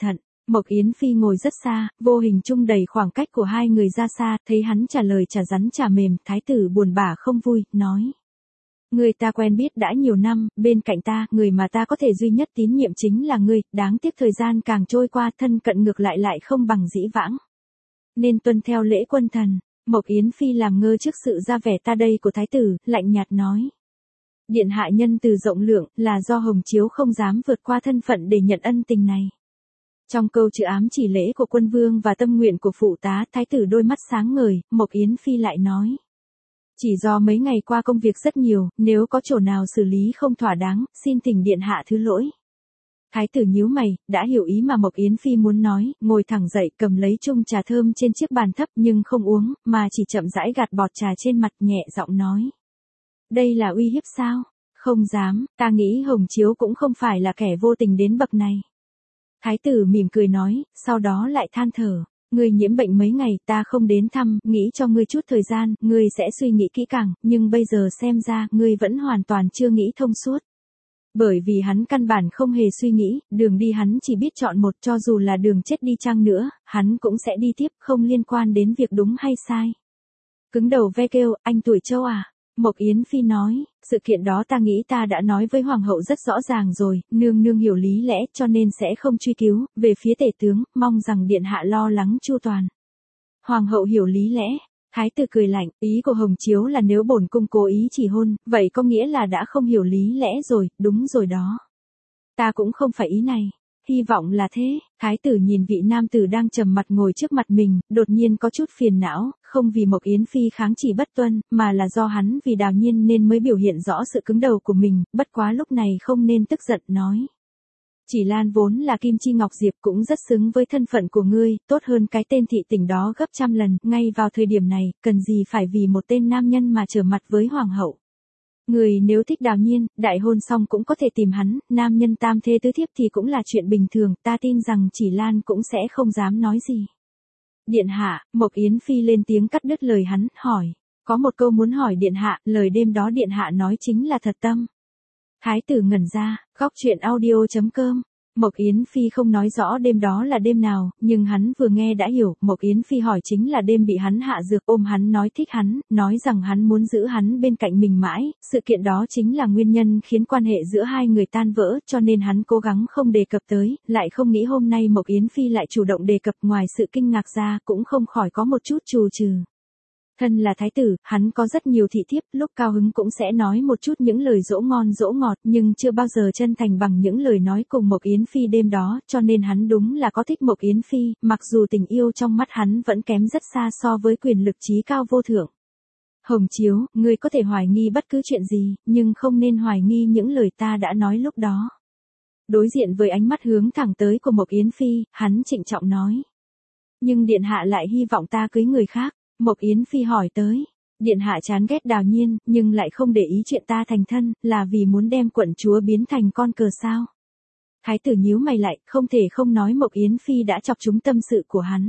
Mộc Yến Phi ngồi rất xa, vô hình chung đẩy khoảng cách của hai người ra xa, thấy hắn trả lời chả rắn chả mềm, thái tử buồn bã không vui, nói. Người ta quen biết đã nhiều năm, bên cạnh ta, người mà ta có thể duy nhất tín nhiệm chính là ngươi, đáng tiếc thời gian càng trôi qua thân cận ngược lại lại không bằng dĩ vãng. Nên tuân theo lễ quân thần. Mộc Yến Phi làm ngơ trước sự ra vẻ ta đây của thái tử, lạnh nhạt nói. Điện hạ nhân từ rộng lượng, là do Hồng Chiếu không dám vượt qua thân phận để nhận ân tình này. Trong câu chữ ám chỉ lễ của quân vương và tâm nguyện của phụ tá, thái tử đôi mắt sáng ngời, Mộc Yến Phi lại nói. Chỉ do mấy ngày qua công việc rất nhiều, nếu có chỗ nào xử lý không thỏa đáng, xin thỉnh điện hạ thứ lỗi. Thái tử nhíu mày, đã hiểu ý mà Mộc Yến Phi muốn nói, ngồi thẳng dậy cầm lấy chung trà thơm trên chiếc bàn thấp nhưng không uống, mà chỉ chậm rãi gạt bọt trà trên mặt nhẹ giọng nói. Đây là uy hiếp sao? Không dám, ta nghĩ Hồng Chiếu cũng không phải là kẻ vô tình đến bậc này. Thái tử mỉm cười nói, sau đó lại than thở. Ngươi nhiễm bệnh mấy ngày ta không đến thăm, nghĩ cho ngươi chút thời gian, ngươi sẽ suy nghĩ kỹ càng, nhưng bây giờ xem ra, ngươi vẫn hoàn toàn chưa nghĩ thông suốt. Bởi vì hắn căn bản không hề suy nghĩ, đường đi hắn chỉ biết chọn một, cho dù là đường chết đi chăng nữa, hắn cũng sẽ đi tiếp, không liên quan đến việc đúng hay sai. Cứng đầu ve kêu, anh tuổi trâu à? Mộc Yến Phi nói, sự kiện đó ta nghĩ ta đã nói với hoàng hậu rất rõ ràng rồi, nương nương hiểu lý lẽ cho nên sẽ không truy cứu, về phía tể tướng, mong rằng điện hạ lo lắng chu toàn. Hoàng hậu hiểu lý lẽ, thái tử cười lạnh, ý của Hồng Chiếu là nếu bổn cung cố ý chỉ hôn, vậy có nghĩa là đã không hiểu lý lẽ rồi, đúng rồi đó. Ta cũng không phải ý này. Hy vọng là thế, thái tử nhìn vị nam tử đang trầm mặt ngồi trước mặt mình, đột nhiên có chút phiền não, không vì Mộc Yến Phi kháng chỉ bất tuân, mà là do hắn vì Đào Nhiên nên mới biểu hiện rõ sự cứng đầu của mình, bất quá lúc này không nên tức giận nói. Chỉ Lan vốn là Kim Chi Ngọc Diệp cũng rất xứng với thân phận của ngươi, tốt hơn cái tên thị tỉnh đó gấp trăm lần, ngay vào thời điểm này, cần gì phải vì một tên nam nhân mà trở mặt với hoàng hậu. Người nếu thích Đào Nhiên, đại hôn xong cũng có thể tìm hắn, nam nhân tam thê tứ thiếp thì cũng là chuyện bình thường, ta tin rằng Chỉ Lan cũng sẽ không dám nói gì. Điện hạ, Mộc Yến Phi lên tiếng cắt đứt lời hắn, hỏi. Có một câu muốn hỏi điện hạ, lời đêm đó điện hạ nói chính là thật tâm. Thái tử ngẩn ra, góc chuyện audio.com. Mộc Yến Phi không nói rõ đêm đó là đêm nào, nhưng hắn vừa nghe đã hiểu, Mộc Yến Phi hỏi chính là đêm bị hắn hạ dược, ôm hắn nói thích hắn, nói rằng hắn muốn giữ hắn bên cạnh mình mãi, sự kiện đó chính là nguyên nhân khiến quan hệ giữa hai người tan vỡ, cho nên hắn cố gắng không đề cập tới, lại không nghĩ hôm nay Mộc Yến Phi lại chủ động đề cập, ngoài sự kinh ngạc ra, cũng không khỏi có một chút trù trừ. Thân là thái tử, hắn có rất nhiều thị thiếp, lúc cao hứng cũng sẽ nói một chút những lời dỗ ngon dỗ ngọt, nhưng chưa bao giờ chân thành bằng những lời nói cùng Mộc Yến Phi đêm đó, cho nên hắn đúng là có thích Mộc Yến Phi, mặc dù tình yêu trong mắt hắn vẫn kém rất xa so với quyền lực trí cao vô thượng. Hồng Chiếu, ngươi có thể hoài nghi bất cứ chuyện gì, nhưng không nên hoài nghi những lời ta đã nói lúc đó. Đối diện với ánh mắt hướng thẳng tới của Mộc Yến Phi, hắn trịnh trọng nói. Nhưng điện hạ lại hy vọng ta cưới người khác. Mộc Yến Phi hỏi tới, điện hạ chán ghét Đào Nhiên, nhưng lại không để ý chuyện ta thành thân, là vì muốn đem quận chúa biến thành con cờ sao? Thái tử nhíu mày lại, không thể không nói Mộc Yến Phi đã chọc trúng tâm sự của hắn.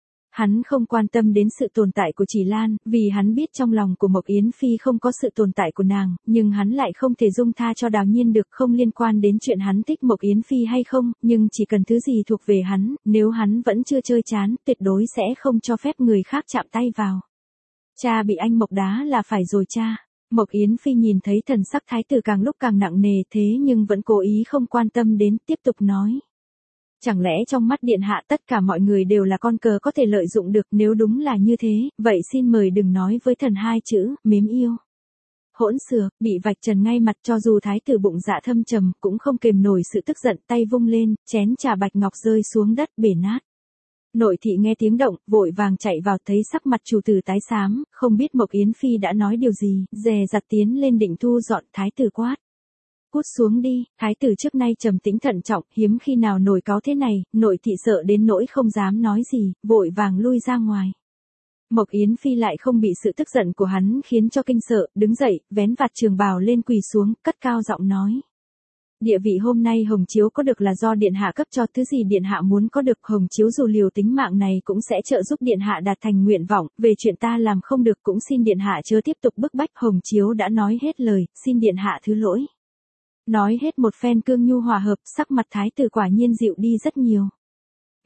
Hắn không quan tâm đến sự tồn tại của Chỉ Lan, vì hắn biết trong lòng của Mộc Yến Phi không có sự tồn tại của nàng, nhưng hắn lại không thể dung tha cho Đào Nhiên được, không liên quan đến chuyện hắn thích Mộc Yến Phi hay không, nhưng chỉ cần thứ gì thuộc về hắn, nếu hắn vẫn chưa chơi chán, tuyệt đối sẽ không cho phép người khác chạm tay vào. Cha bị anh Mộc đá là phải rồi cha. Mộc Yến Phi nhìn thấy thần sắc thái tử càng lúc càng nặng nề thế nhưng vẫn cố ý không quan tâm đến, tiếp tục nói. Chẳng lẽ trong mắt điện hạ tất cả mọi người đều là con cờ có thể lợi dụng được, nếu đúng là như thế, vậy xin mời đừng nói với thần hai chữ, mến yêu. Hỗn xược, bị vạch trần ngay mặt, cho dù thái tử bụng dạ thâm trầm, cũng không kềm nổi sự tức giận, tay vung lên, chén trà bạch ngọc rơi xuống đất bể nát. Nội thị nghe tiếng động, vội vàng chạy vào, thấy sắc mặt chủ tử tái xám, không biết Mộc Yến Phi đã nói điều gì, dè dặt tiến lên định thu dọn, thái tử quát. Cút xuống đi, thái tử trước nay trầm tĩnh thận trọng, hiếm khi nào nổi cáu thế này, nội thị sợ đến nỗi không dám nói gì, vội vàng lui ra ngoài. Mộc Yến Phi lại không bị sự tức giận của hắn khiến cho kinh sợ, đứng dậy, vén vạt trường bào lên quỳ xuống, cất cao giọng nói. Địa vị hôm nay Hồng Chiếu có được là do điện hạ cấp cho, thứ gì điện hạ muốn có được, Hồng Chiếu dù liều tính mạng này cũng sẽ trợ giúp điện hạ đạt thành nguyện vọng, về chuyện ta làm không được cũng xin điện hạ chớ tiếp tục bức bách, Hồng Chiếu đã nói hết lời, xin điện hạ thứ lỗi. Nói hết một phen cương nhu hòa hợp, sắc mặt thái tử quả nhiên dịu đi rất nhiều.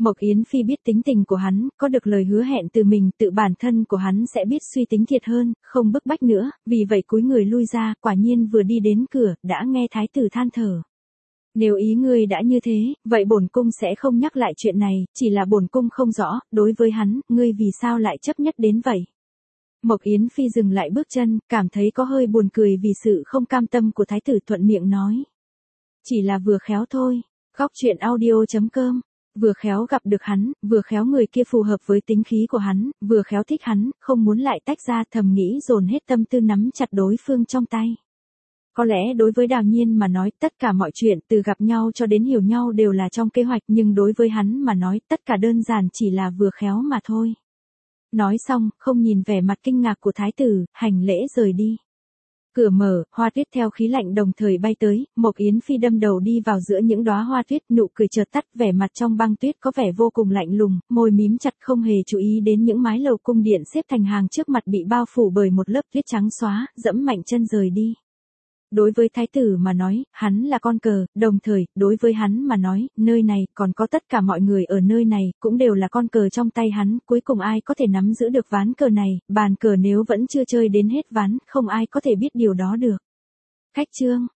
Mộc Yến Phi biết tính tình của hắn, có được lời hứa hẹn từ mình, tự bản thân của hắn sẽ biết suy tính thiệt hơn, không bức bách nữa, vì vậy cúi người lui ra, quả nhiên vừa đi đến cửa, đã nghe thái tử than thở. Nếu ý ngươi đã như thế, vậy bổn cung sẽ không nhắc lại chuyện này, chỉ là bổn cung không rõ, đối với hắn, ngươi vì sao lại chấp nhất đến vậy. Mộc Yến Phi dừng lại bước chân, cảm thấy có hơi buồn cười vì sự không cam tâm của thái tử, thuận miệng nói. Chỉ là vừa khéo thôi. Góc truyện audio.com. Vừa khéo gặp được hắn, vừa khéo người kia phù hợp với tính khí của hắn, vừa khéo thích hắn, không muốn lại tách ra, thầm nghĩ dồn hết tâm tư nắm chặt đối phương trong tay. Có lẽ đối với Đào Nhiên mà nói, tất cả mọi chuyện từ gặp nhau cho đến hiểu nhau đều là trong kế hoạch, nhưng đối với hắn mà nói, tất cả đơn giản chỉ là vừa khéo mà thôi. Nói xong, không nhìn vẻ mặt kinh ngạc của thái tử, hành lễ rời đi. Cửa mở, hoa tuyết theo khí lạnh đồng thời bay tới, Mộc Yến Phi đâm đầu đi vào giữa những đóa hoa tuyết, nụ cười chợt tắt, vẻ mặt trong băng tuyết có vẻ vô cùng lạnh lùng, môi mím chặt không hề chú ý đến những mái lầu cung điện xếp thành hàng trước mặt bị bao phủ bởi một lớp tuyết trắng xóa, dẫm mạnh chân rời đi. Đối với thái tử mà nói, hắn là con cờ, đồng thời, đối với hắn mà nói, nơi này, còn có tất cả mọi người ở nơi này, cũng đều là con cờ trong tay hắn, cuối cùng ai có thể nắm giữ được ván cờ này, bàn cờ nếu vẫn chưa chơi đến hết ván, không ai có thể biết điều đó được. Khách chương.